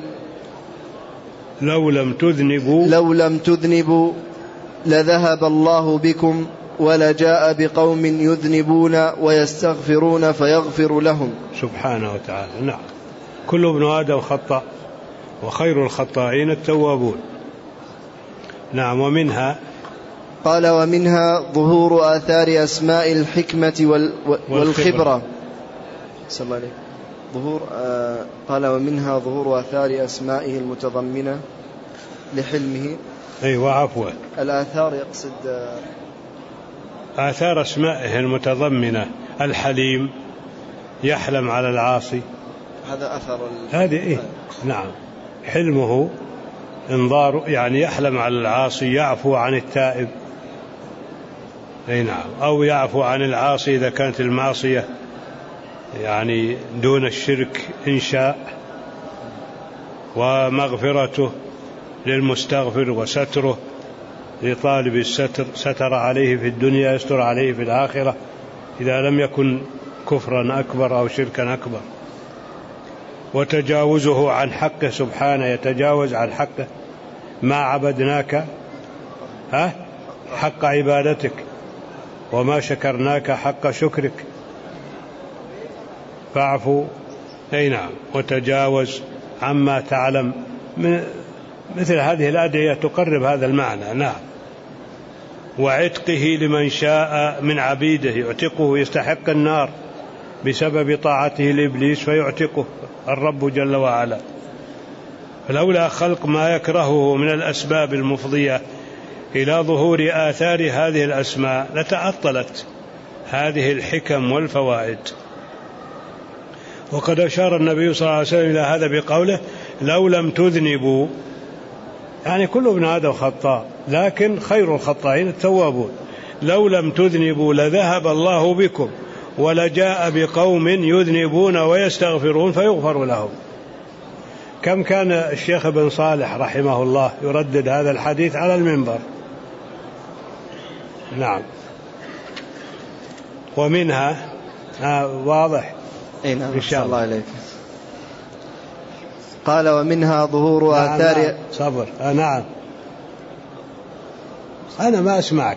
لو لم تذنبوا لو لم تذنبوا لذهب الله بكم ولجاء بقوم يذنبون ويستغفرون فيغفر لهم. سبحانه وتعالى. نعم، كل ابن آدم خطأ وخير الخطائين التوابون. نعم. ومنها قال: ومنها ظهور آثار أسماء الحكمة والخبرة. صلى الله عليه ظهور آه قال: ومنها ظهور آثار أسمائه المتضمنة لحلمه. أي وعفوه. الآثار يقصد آه آثار أسمائه المتضمنة: الحليم، يحلم على العاصي، هذا أثر هذه إيه؟ نعم. حلمه انظار، يعني يحلم على العاصي، يعفو عن التائب. أي نعم. أو يعفو عن العاصي إذا كانت المعصية يعني دون الشرك إن شاء. ومغفرته للمستغفر، وستره لطالب الستر، ستر عليه في الدنيا يستر عليه في الآخرة إذا لم يكن كفرا أكبر أو شركا أكبر. وتجاوزه عن حقه سبحانه، يتجاوز عن حقه: ما عبدناك ها حق عبادتك وما شكرناك حق شكرك فاعفو. أي نعم. وتجاوز عما تعلم. من مثل هذه الأدعية تقرب هذا المعنى. نعم. وعتقه لمن شاء من عبيده، يعتقه، يستحق النار بسبب طاعته لإبليس فيعتقه الرب جل وعلا. فلولا خلق ما يكرهه من الأسباب المفضية إلى ظهور آثار هذه الأسماء لتعطلت هذه الحكم والفوائد. وقد أشار النبي صلى الله عليه وسلم إلى هذا بقوله: لو لم تذنبوا، يعني كل ابن آدم خطاء لكن خير الخطائين التوابون. لو لم تذنبوا لذهب الله بكم ولجاء بقوم يذنبون ويستغفرون فيغفر لهم. كم كان الشيخ ابن صالح رحمه الله يردد هذا الحديث على المنبر. نعم. ومنها آه واضح. اي نعم إن شاء الله عليك. قال: ومنها ظهور نعم آثار. نعم صبر. آه نعم أنا ما أسمعك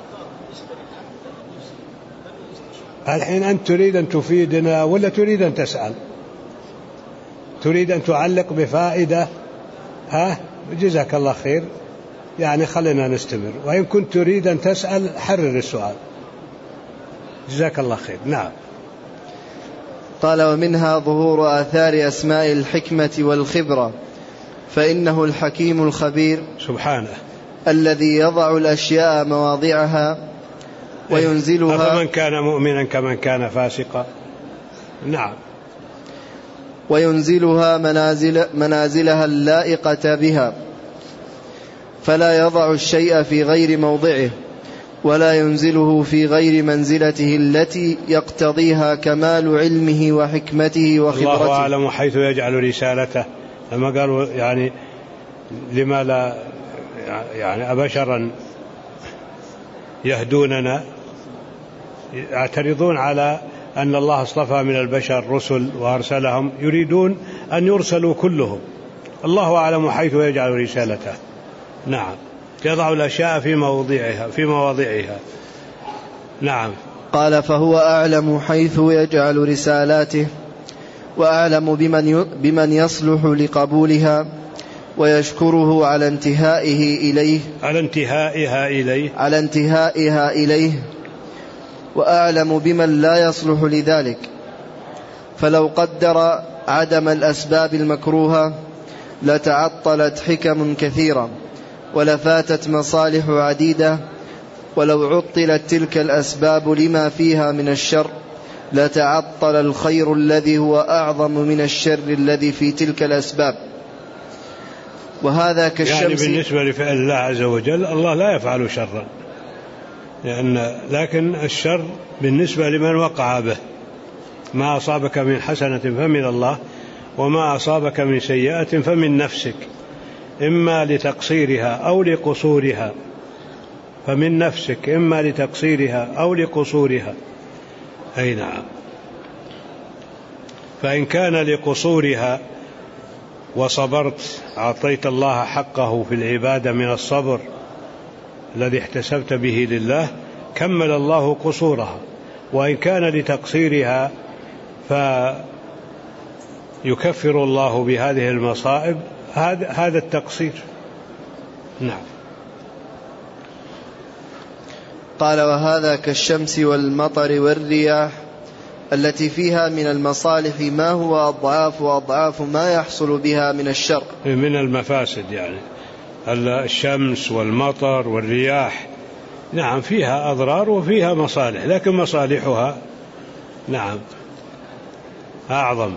الحين. أنت تريد أن تفيدنا ولا تريد أن تسأل؟ تريد أن تعلق بفائدة؟ ها جزاك الله خير، يعني خلينا نستمر. وإن كنت تريد أن تسأل حرر السؤال. جزاك الله خير. نعم. قال: ومنها ظهور آثار أسماء الحكمة والخبرة، فإنه الحكيم الخبير سبحانه الذي يضع الأشياء مواضعها وينزلها. أفمن كان مؤمنا كمن كان فاسقا. نعم. وينزلها منازل منازلها اللائقة بها، فلا يضع الشيء في غير موضعه، ولا ينزله في غير منزلته التي يقتضيها كمال علمه وحكمته وخبرته. الله أعلم حيث يجعل رسالته. لما قالوا يعني لما لا يعني أبشرا يهدوننا، يعترضون على أن الله اصطفى من البشر رسل وأرسلهم، يريدون أن يرسلوا كلهم. الله أعلم حيث يجعل رسالته. نعم، يضع الأشياء في مواضعها في مواضعها. نعم. قال فهو أعلم حيث يجعل رسالاته، وأعلم بمن بمن يصلح لقبولها، ويشكره على انتهائه إليه على انتهائها إليه على انتهائها إليه وأعلم بمن لا يصلح لذلك. فلو قدر عدم الأسباب المكروهة لتعطلت حكم كثيرة ولفاتت مصالح عديدة، ولو عطلت تلك الأسباب لما فيها من الشر لتعطل الخير الذي هو أعظم من الشر الذي في تلك الأسباب. وهذا كالشمس. يعني بالنسبة لفعل الله عز وجل، الله لا يفعل شرا، لأن لكن الشر بالنسبة لمن وقع به. ما أصابك من حسنة فمن الله، وما أصابك من سيئة فمن نفسك، إما لتقصيرها أو لقصورها. فمن نفسك إما لتقصيرها أو لقصورها. أي نعم. فإن كان لقصورها وصبرت أعطيت الله حقه في العبادة من الصبر الذي احتسبت به لله، كمل الله قصورها. وإن كان لتقصيرها فيكفر الله بهذه المصائب هذا التقصير. نعم. قال وهذا كالشمس والمطر والرياح التي فيها من المصالح ما هو أضعاف وأضعاف ما يحصل بها من الشر، من المفاسد. يعني الشمس والمطر والرياح نعم فيها أضرار وفيها مصالح، لكن مصالحها نعم أعظم.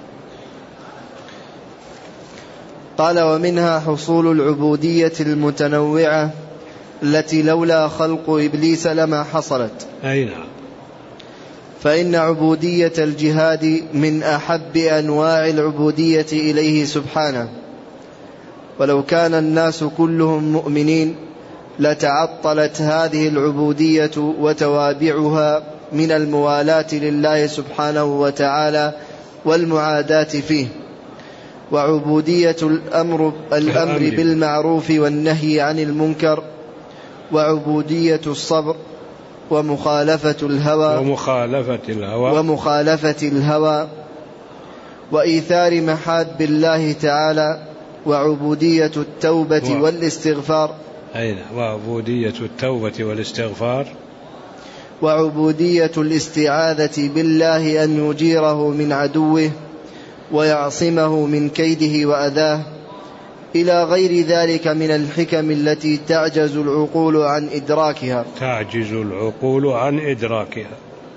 قال ومنها حصول العبودية المتنوعة التي لولا خلق إبليس لما حصلت. أي نعم. فإن عبودية الجهاد من أحب أنواع العبودية إليه سبحانه، ولو كان الناس كلهم مؤمنين لتعطلت هذه العبودية وتوابعها من الموالاة لله سبحانه وتعالى والمعاداة فيه، وعبودية الأمر, الأمر بالمعروف والنهي عن المنكر، وعبودية الصبر ومخالفة الهوى ومخالفة الهوى ومخالفة الهوى وإيثار محاب الله تعالى، وعبودية التوبة و... والاستغفار. أين وعبودية التوبة والاستغفار، وعبودية الاستعاذة بالله أن يجيره من عدوه ويعصمه من كيده وأذاه، إلى غير ذلك من الحكم التي تعجز العقول عن إدراكها تعجز العقول عن إدراكها.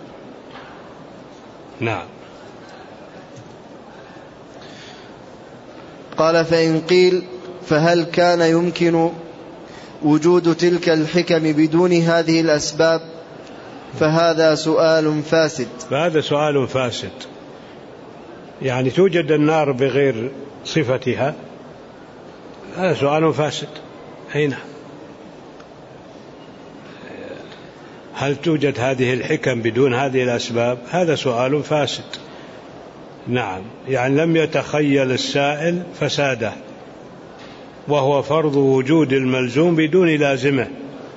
نعم. قال فإن قيل فهل كان يمكن وجود تلك الحكم بدون هذه الأسباب؟ فهذا سؤال فاسد. فهذا سؤال فاسد. يعني توجد النار بغير صفتها، هذا سؤال فاسد. أين هل توجد هذه الحكم بدون هذه الأسباب؟ هذا سؤال فاسد. نعم. يعني لم يتخيل السائل فساده، وهو فرض وجود الملزوم بدون لازمه.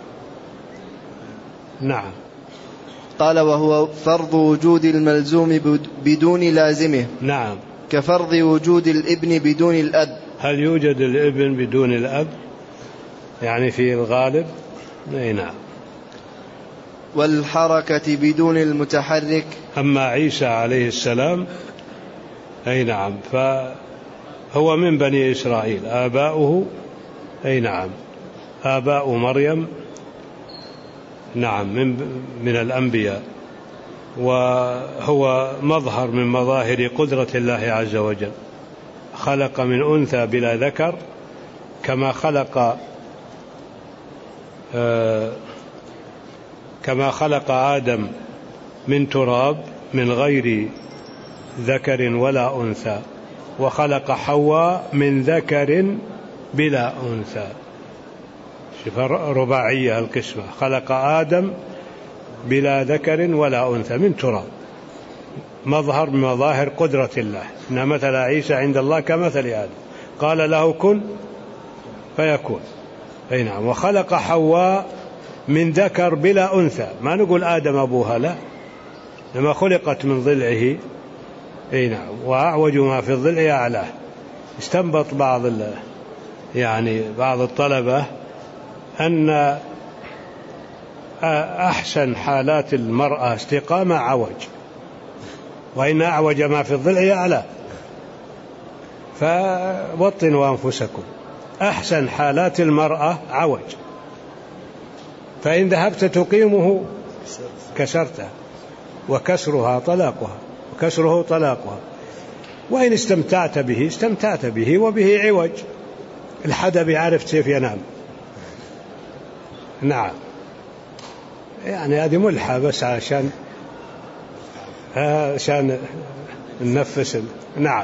نعم. قال وهو فرض وجود الملزوم بدون لازمه. نعم. كفرض وجود الابن بدون الأب. هل يوجد الابن بدون الأب؟ يعني في الغالب. نعم. والحركة بدون المتحرك. أما عيسى عليه السلام أي نعم فهو من بني إسرائيل، آباؤه أي نعم آباء مريم نعم من, من الأنبياء، وهو مظهر من مظاهر قدرة الله عز وجل. خلق من أنثى بلا ذكر، كما خلق كما خلق آدم من تراب من غير ذكر ولا أنثى، وخلق حواء من ذكر بلا أنثى. شوف رباعية القسمة، خلق آدم بلا ذكر ولا أنثى من تراب، مظهر من مظاهر قدرة الله، إن مثل عيسى عند الله كمثل آدم قال له كن فيكون. أي نعم. وخلق حواء من ذكر بلا أنثى، ما نقول آدم أبوها، لا، لما خلقت من ضلعه. أي نعم. وأعوج ما في الضلع أعلاه. استنبط بعض يعني بعض الطلبة أن أحسن حالات المرأة استقامة عوج، وإن أعوج ما في الضلع أعلاه، فوطنوا أنفسكم، أحسن حالات المرأة عوج، فإن ذهبت تقيمه كسرته، وكسرها طلاقها، وكسره طلاقها، وإن استمتعت به استمتعت به وبه عوج. الحدب يعرف كيف ينام. نعم. يعني هذه ملحة بس عشان عشان ننفس. نعم.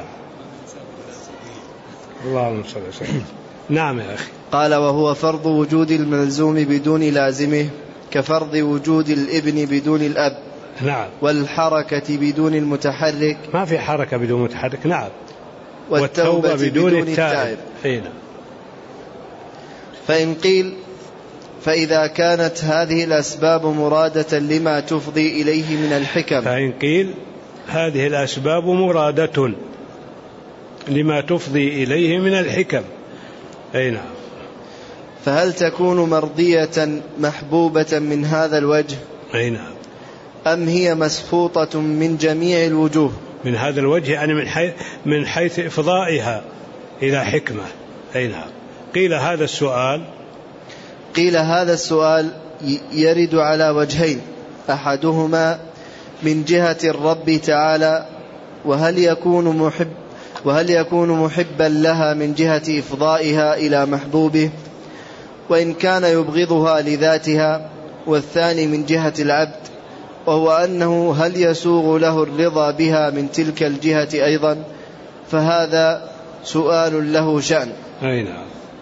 اللهم صل وسلم. نعم يا أخي. قال: وهو فرض وجود الملزوم بدون لازمه، كفرض وجود الابن بدون الأب. نعم. والحركة بدون المتحرك. ما في حركة بدون متحرك. نعم. والتوبة, والتوبة بدون, بدون التائب. حين. فإن قيل: فإذا كانت هذه الأسباب مرادة لما تفضي إليه من الحكم. فإن قيل هذه الأسباب مرادة لما تفضي إليه من الحكم. أي نعم. فهل تكون مرضية محبوبة من هذا الوجه؟ أي نعم. أم هي مسفوطة من جميع الوجوه؟ من هذا الوجه يعني من حيث, من حيث إفضائها إلى حكمة. أي نعم. قيل هذا السؤال قيل هذا السؤال يرد على وجهين: أحدهما من جهة الرب تعالى، وهل يكون محب وهل يكون محبا لها من جهة إفضائها إلى محبوبه وإن كان يبغضها لذاتها. والثاني من جهة العبد، وهو أنه هل يسوغ له الرضا بها من تلك الجهة أيضا، فهذا سؤال له شأن. أي نعم.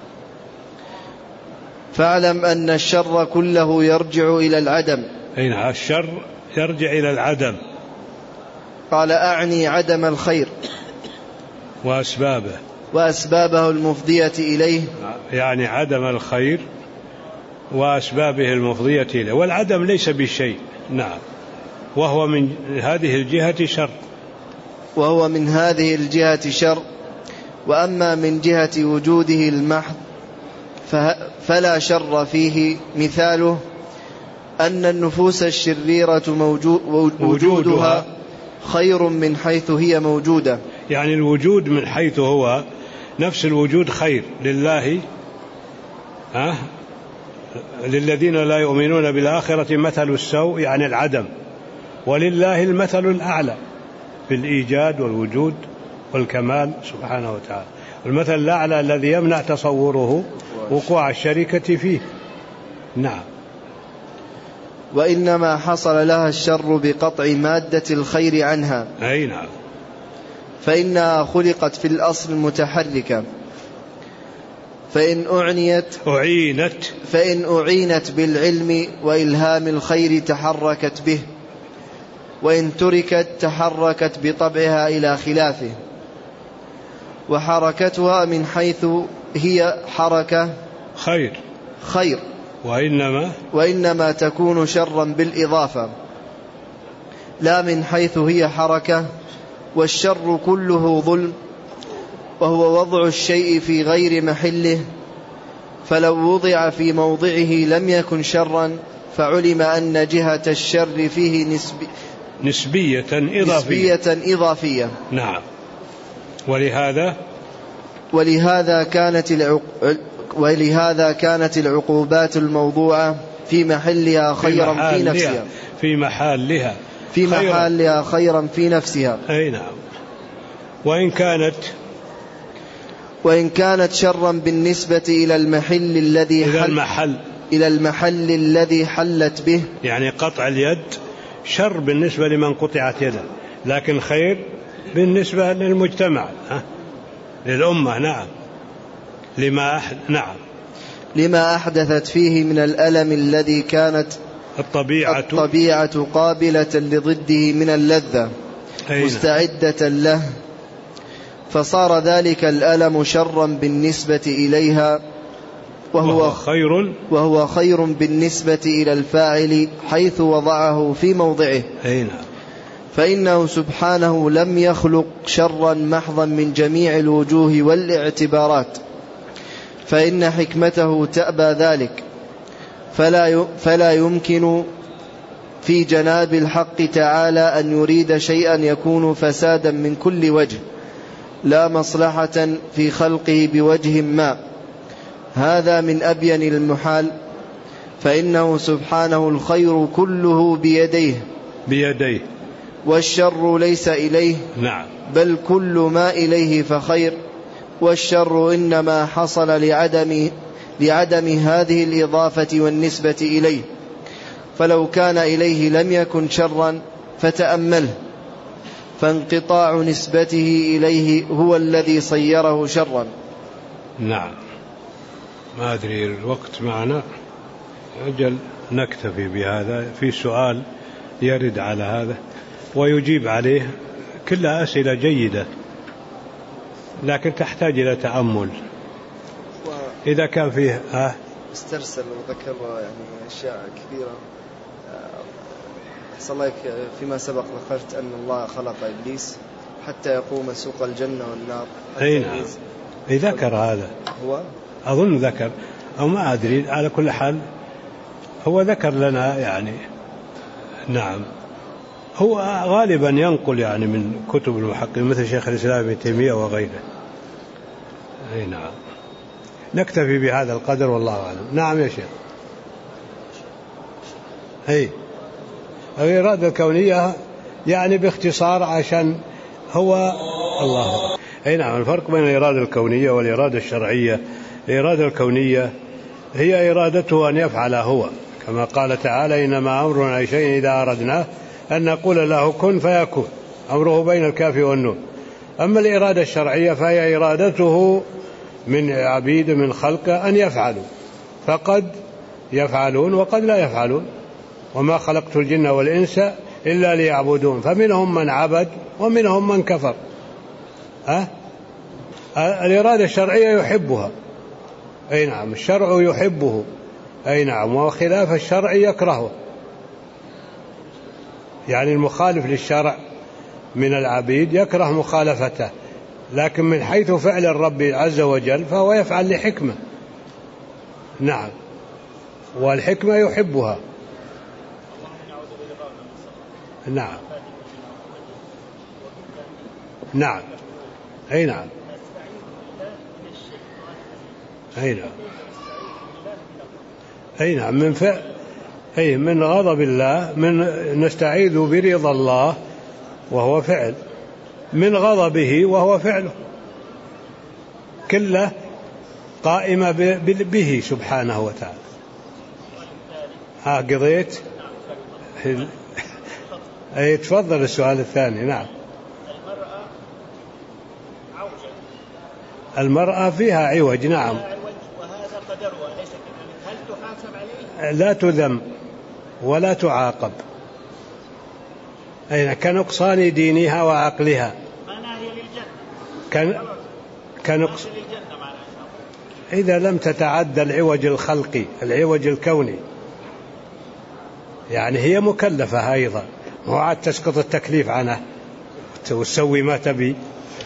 فاعلم أن الشر كله يرجع إلى العدم. أي نعم. الشر يرجع إلى العدم. قال: أعني عدم الخير وأسبابه وأسبابه المفضية إليه. يعني عدم الخير وأسبابه المفضية إليه، والعدم ليس بشيء. نعم. وهو من هذه الجهة شر وهو من هذه الجهة شر. وأما من جهة وجوده المحض فلا شر فيه. مثاله أن النفوس الشريرة وجودها خير من حيث هي موجودة. يعني الوجود من حيث هو نفس الوجود خير لله. ها؟ للذين لا يؤمنون بالآخرة مثل السوء، يعني العدم، ولله المثل الأعلى بالإيجاد والوجود والكمال سبحانه وتعالى. المثل الأعلى الذي يمنع تصوره وقوع الشركة فيه. نعم. وإنما حصل لها الشر بقطع مادة الخير عنها. أي نعم. فإنها خلقت في الأصل متحركة، فإن أعنيت أعينت فإن أعينت بالعلم وإلهام الخير تحركت به، وإن تركت تحركت بطبعها إلى خلافه. وحركتها من حيث هي حركة خير خير وإنما وإنما تكون شرا بالإضافة، لا من حيث هي حركة. والشر كله ظلم، وهو وضع الشيء في غير محله، فلو وضع في موضعه لم يكن شرا، فعلم أن جهة الشر فيه نسبي نسبية إضافية. نسبية إضافية. نعم. ولهذا ولهذا كانت العق... ولهذا كانت العقوبات الموضوعة في محلها خيرا في, في نفسها في محلها في محلها خيرا في نفسها. أي نعم. وإن كانت وإن كانت شرا بالنسبة إلى المحل الذي إلى المحل إلى المحل الذي حلت به. يعني قطع اليد شر بالنسبة لمن قطعت يده، لكن خير بالنسبة للمجتمع، ها؟ للأمة. نعم. لما أحد... نعم لما أحدثت فيه من الألم الذي كانت الطبيعة, الطبيعة قابلة لضده من اللذة مستعدة له، فصار ذلك الألم شرا بالنسبة إليها، وهو, وهو خير وهو خير بالنسبة إلى الفاعل حيث وضعه في موضعه. أين. فإنه سبحانه لم يخلق شرا محضا من جميع الوجوه والاعتبارات، فإن حكمته تأبى ذلك، فلا فلا يمكن في جناب الحق تعالى أن يريد شيئا يكون فسادا من كل وجه، لا مصلحة في خلقه بوجه ما. هذا من أبين المحال، فإنه سبحانه الخير كله بيديه بيديه والشر ليس إليه. نعم. بل كل ما إليه فخير، والشر إنما حصل لعدم, لعدم هذه الإضافة والنسبة إليه، فلو كان إليه لم يكن شرا، فتأمله، فانقطاع نسبته إليه هو الذي صيره شرا. نعم. ما أدري الوقت معنا، أجل نكتفي بهذا. في سؤال يرد على هذا ويجيب عليه، كلها أسئلة جيدة لكن تحتاج إلى تأمل. إذا كان فيه ها استرسل وذكر يعني أشياء كثيرة. أحسن لك فيما سبق ذكرت أن الله خلق إبليس حتى يقوم سوق الجنة والنار. أي نعم. ذكر هذا، هو أظن ذكر أو ما أدري، على كل حال هو ذكر لنا يعني. نعم. هو غالبا ينقل يعني من كتب المحققين مثل شيخ الإسلام ابن تيمية وغيره. أي نعم. نكتفي بهذا القدر والله أعلم. نعم يا شيخ. أي الإرادة الكونية يعني باختصار عشان هو الله. أي نعم. الفرق بين الإرادة الكونية والإرادة الشرعية، الإرادة الكونية هي إرادته أن يفعل هو، كما قال تعالى: إنما أمرنا لشيء إذا أردناه أن نقول له كن فيكون، أمره بين الكاف والنون. أما الإرادة الشرعية فهي إرادته من عبيد من خلقه أن يفعلوا، فقد يفعلون وقد لا يفعلون. وما خلقت الجن والإنس إلا ليعبدون، فمنهم من عبد ومنهم من كفر. أه؟ الإرادة الشرعية يحبها. أي نعم. الشرع يحبه. أي نعم. وخلاف الشرع يكرهه. يعني المخالف للشرع من العبيد يكره مخالفته، لكن من حيث فعل الرب عز وجل فهو يفعل لحكمة. نعم. والحكمة يحبها. نعم. نعم. أي نعم. أي نعم. أي نعم. من فعل أي من غضب الله، من نستعيذ برضا الله وهو فعل، من غضبه وهو فعله، كله قائمة به سبحانه وتعالى. ها قضيت. أي تفضل السؤال الثاني. نعم. المرأة فيها عوج. نعم. وهذا قدرها ليس كذلك، هل تحاسب عليه؟ لا تذم ولا تعاقب. أين كنقصان دينها وعقلها. معناها هي للجنة. كان كنقص إذا لم تتعدى العوج الخلقي، العوج الكوني، يعني هي مكلفة أيضا، وعاد تسقط التكليف عنها وتسوي ما تبي.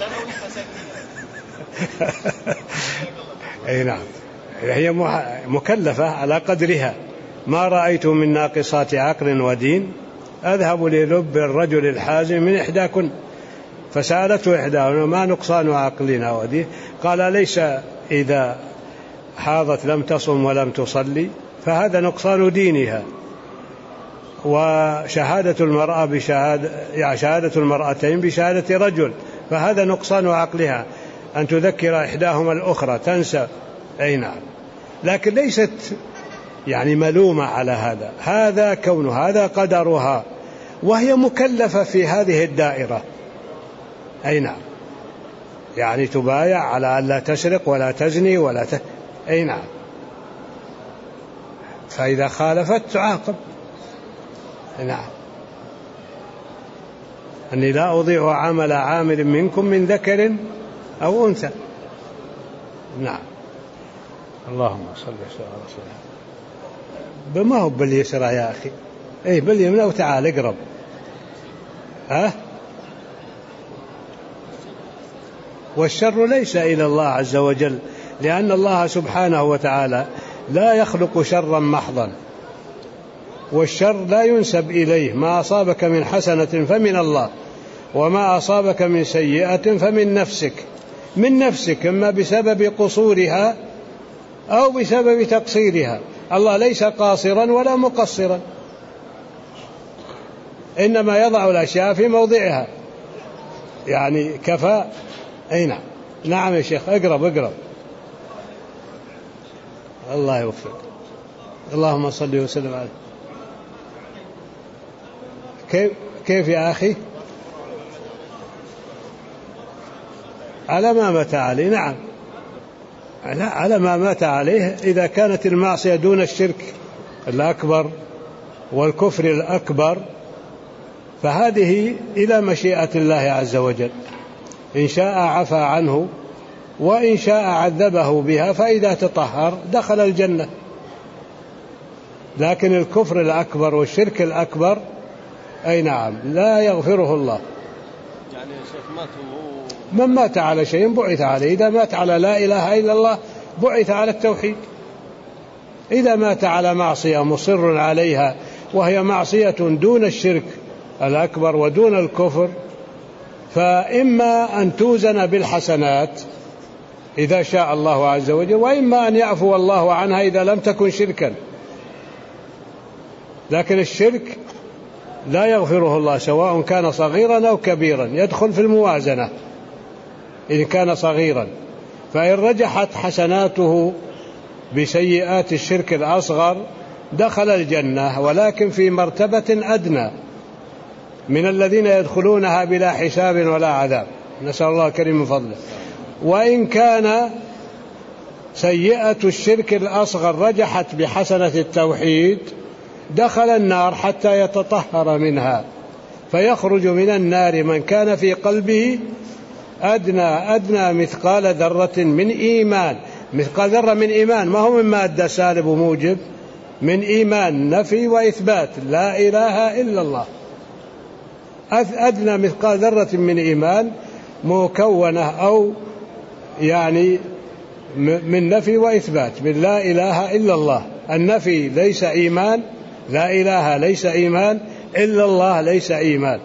أي نعم. هي مكلفة على قدرها. ما رأيت من ناقصات عقل ودين أذهب للب الرجل الحازم من إحداكن. فسألته إحداهن: ما نقصان عقلنا ودين؟ قال: ليس إذا حاضت لم تصم ولم تصلي، فهذا نقصان دينها. وشهادة المرأة بشهادة يعني شهادة المرأتين بشهادة رجل، فهذا نقصان عقلها، أن تذكر إحداهما الأخرى تنسى. أي نعم. لكن ليست يعني ملومة على هذا. هذا كون هذا قدرها، وهي مكلفة في هذه الدائرة. أي نعم، يعني تبايع على أن لا تسرق ولا تزني ولا ت... أي نعم، فإذا خالفت تعاقب. نعم، أني لا أضيع عمل عامل منكم من ذكر أو أنثى. نعم. اللهم صل وسلم على رسول الله. ما هو باليسرى يا أخي، إيه باليمنى، وتعال اقرب. ها؟ والشر ليس إلى الله عز وجل، لأن الله سبحانه وتعالى لا يخلق شرا محضا، والشر لا ينسب إليه. ما أصابك من حسنة فمن الله، وما أصابك من سيئة فمن نفسك. من نفسك، إما بسبب قصورها أو بسبب تقصيرها. الله ليس قاصرا ولا مقصرا، إنما يضع الأشياء في موضعها، يعني كفى. أي نعم. نعم يا شيخ، اقرب اقرب. الله يوفق. اللهم صل وسلم عليه. كيف كيف يا أخي؟ على ما مات عليه. نعم، على ما مات عليه. إذا كانت المعصية دون الشرك الأكبر والكفر الأكبر فهذه إلى مشيئة الله عز وجل، إن شاء عفى عنه وإن شاء عذبه بها، فإذا تطهر دخل الجنة. لكن الكفر الأكبر والشرك الأكبر أي نعم لا يغفره الله. يعني يا شيخ مات من مات على شيء بعث عليه. إذا مات على لا إله إلا الله بعث على التوحيد. إذا مات على معصية مصر عليها، وهي معصية دون الشرك الأكبر ودون الكفر، فإما أن توزن بالحسنات إذا شاء الله عز وجل، وإما أن يعفو الله عنها إذا لم تكن شركا. لكن الشرك لا يغفره الله، سواء كان صغيرا أو كبيرا، يدخل في الموازنة إن كان صغيرا. فإن رجحت حسناته بسيئات الشرك الأصغر دخل الجنة، ولكن في مرتبة أدنى من الذين يدخلونها بلا حساب ولا عذاب، نسأل الله الكريم من فضله. وإن كان سيئة الشرك الأصغر رجحت بحسنة التوحيد دخل النار حتى يتطهر منها، فيخرج من النار من كان في قلبه أدنى أدنى مثقال ذرة من إيمان. مثقال ذرة من إيمان ما هو من مادة سالب وموجب، من إيمان نفي وإثبات لا إله إلا الله. أدنى مثقال ذرة من إيمان مكونة أو يعني من نفي وإثبات، من لا إله إلا الله. النفي ليس إيمان، لا إله ليس إيمان، إلا الله ليس إيمان.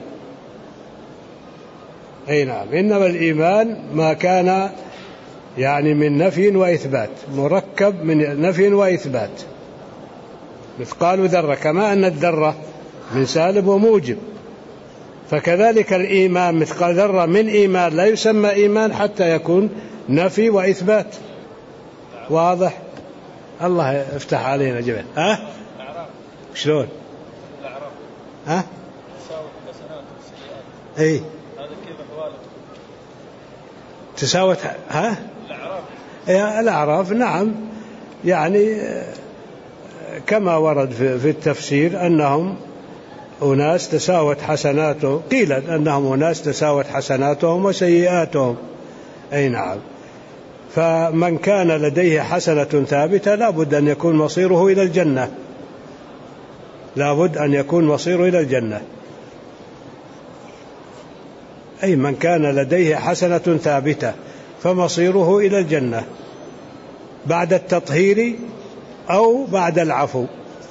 أي نعم، إنما الإيمان ما كان يعني من نفي وإثبات، مركب من نفي وإثبات، مثقال ذرة، كما أن الذرة من سالب وموجب، فكذلك الإيمان مثقال ذرة من إيمان لا يسمى إيمان حتى يكون نفي وإثبات. واضح؟ الله يفتح علينا جميعا. ها؟ شلون؟ ها؟ اي تساوت. ها؟ الأعراف. الأعراف نعم، يعني كما ورد في التفسير أنهم أناس تساوت حسناتهم، قيل أنهم أناس تساوت حسناتهم وسيئاتهم. أي نعم، فمن كان لديه حسنة ثابتة لا بد أن يكون مصيره إلى الجنة، لا بد أن يكون مصيره إلى الجنة. أي من كان لديه حسنة ثابتة فمصيره إلى الجنة بعد التطهير أو بعد العفو.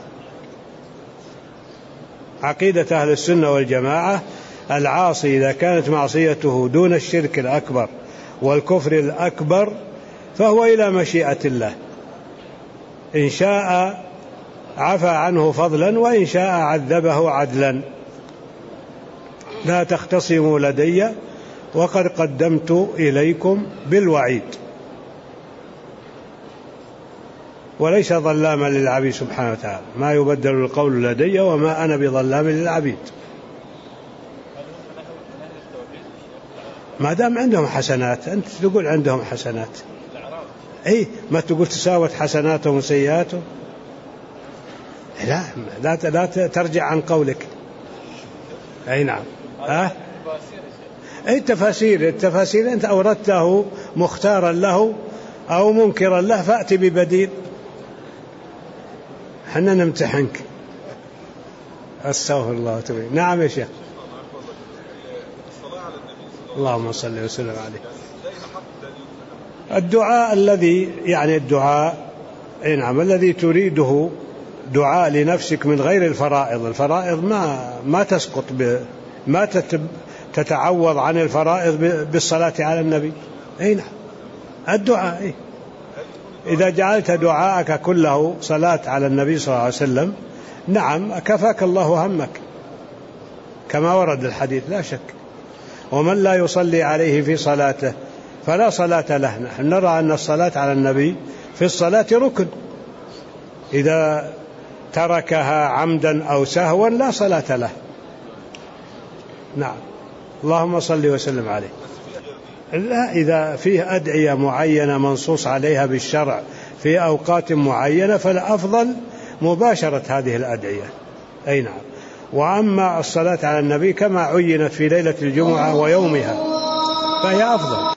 عقيدة أهل السنة والجماعة: العاصي إذا كانت معصيته دون الشرك الأكبر والكفر الأكبر فهو إلى مشيئة الله، إن شاء عفى عنه فضلا وإن شاء عذبه عدلا. لا تختصموا لدي وقد قدمت إليكم بالوعيد. وليس ظلاما للعبيد سبحانه وتعالى. ما يبدل القول لدي وما أنا بظلام للعبيد. ما دام عندهم حسنات، أنت تقول عندهم حسنات، أي ما تقول تساوت حسناتهم وسيئاتهم. لا لا لا ترجع عن قولك. أي نعم. أه؟ أي التفاسير التفاسير أنت أوردته مختارا له أو منكرا له، فأتي ببديل. حنا نمتحنك. استغفر الله وتوب. نعم يا شيخ. اللهم صل وسلم عليه. الدعاء الذي يعني الدعاء أي نعم الذي تريده دعاء لنفسك من غير الفرائض. الفرائض ما ما تسقط ب ما تتعوض عن الفرائض بالصلاة على النبي. أي نعم الدعاء أي. إذا جعلت دعاءك كله صلاة على النبي صلى الله عليه وسلم نعم كفاك الله همك كما ورد الحديث لا شك. ومن لا يصلي عليه في صلاته فلا صلاة له. نحن نرى أن الصلاة على النبي في الصلاة ركن، إذا تركها عمدا أو سهوا لا صلاة له. نعم اللهم صل وسلم عليه. لا إذا فيه أدعية معينة منصوص عليها بالشرع في أوقات معينة فالأفضل مباشرة هذه الأدعية. أي نعم. وأما الصلاة على النبي كما عينت في ليلة الجمعة ويومها فهي أفضل.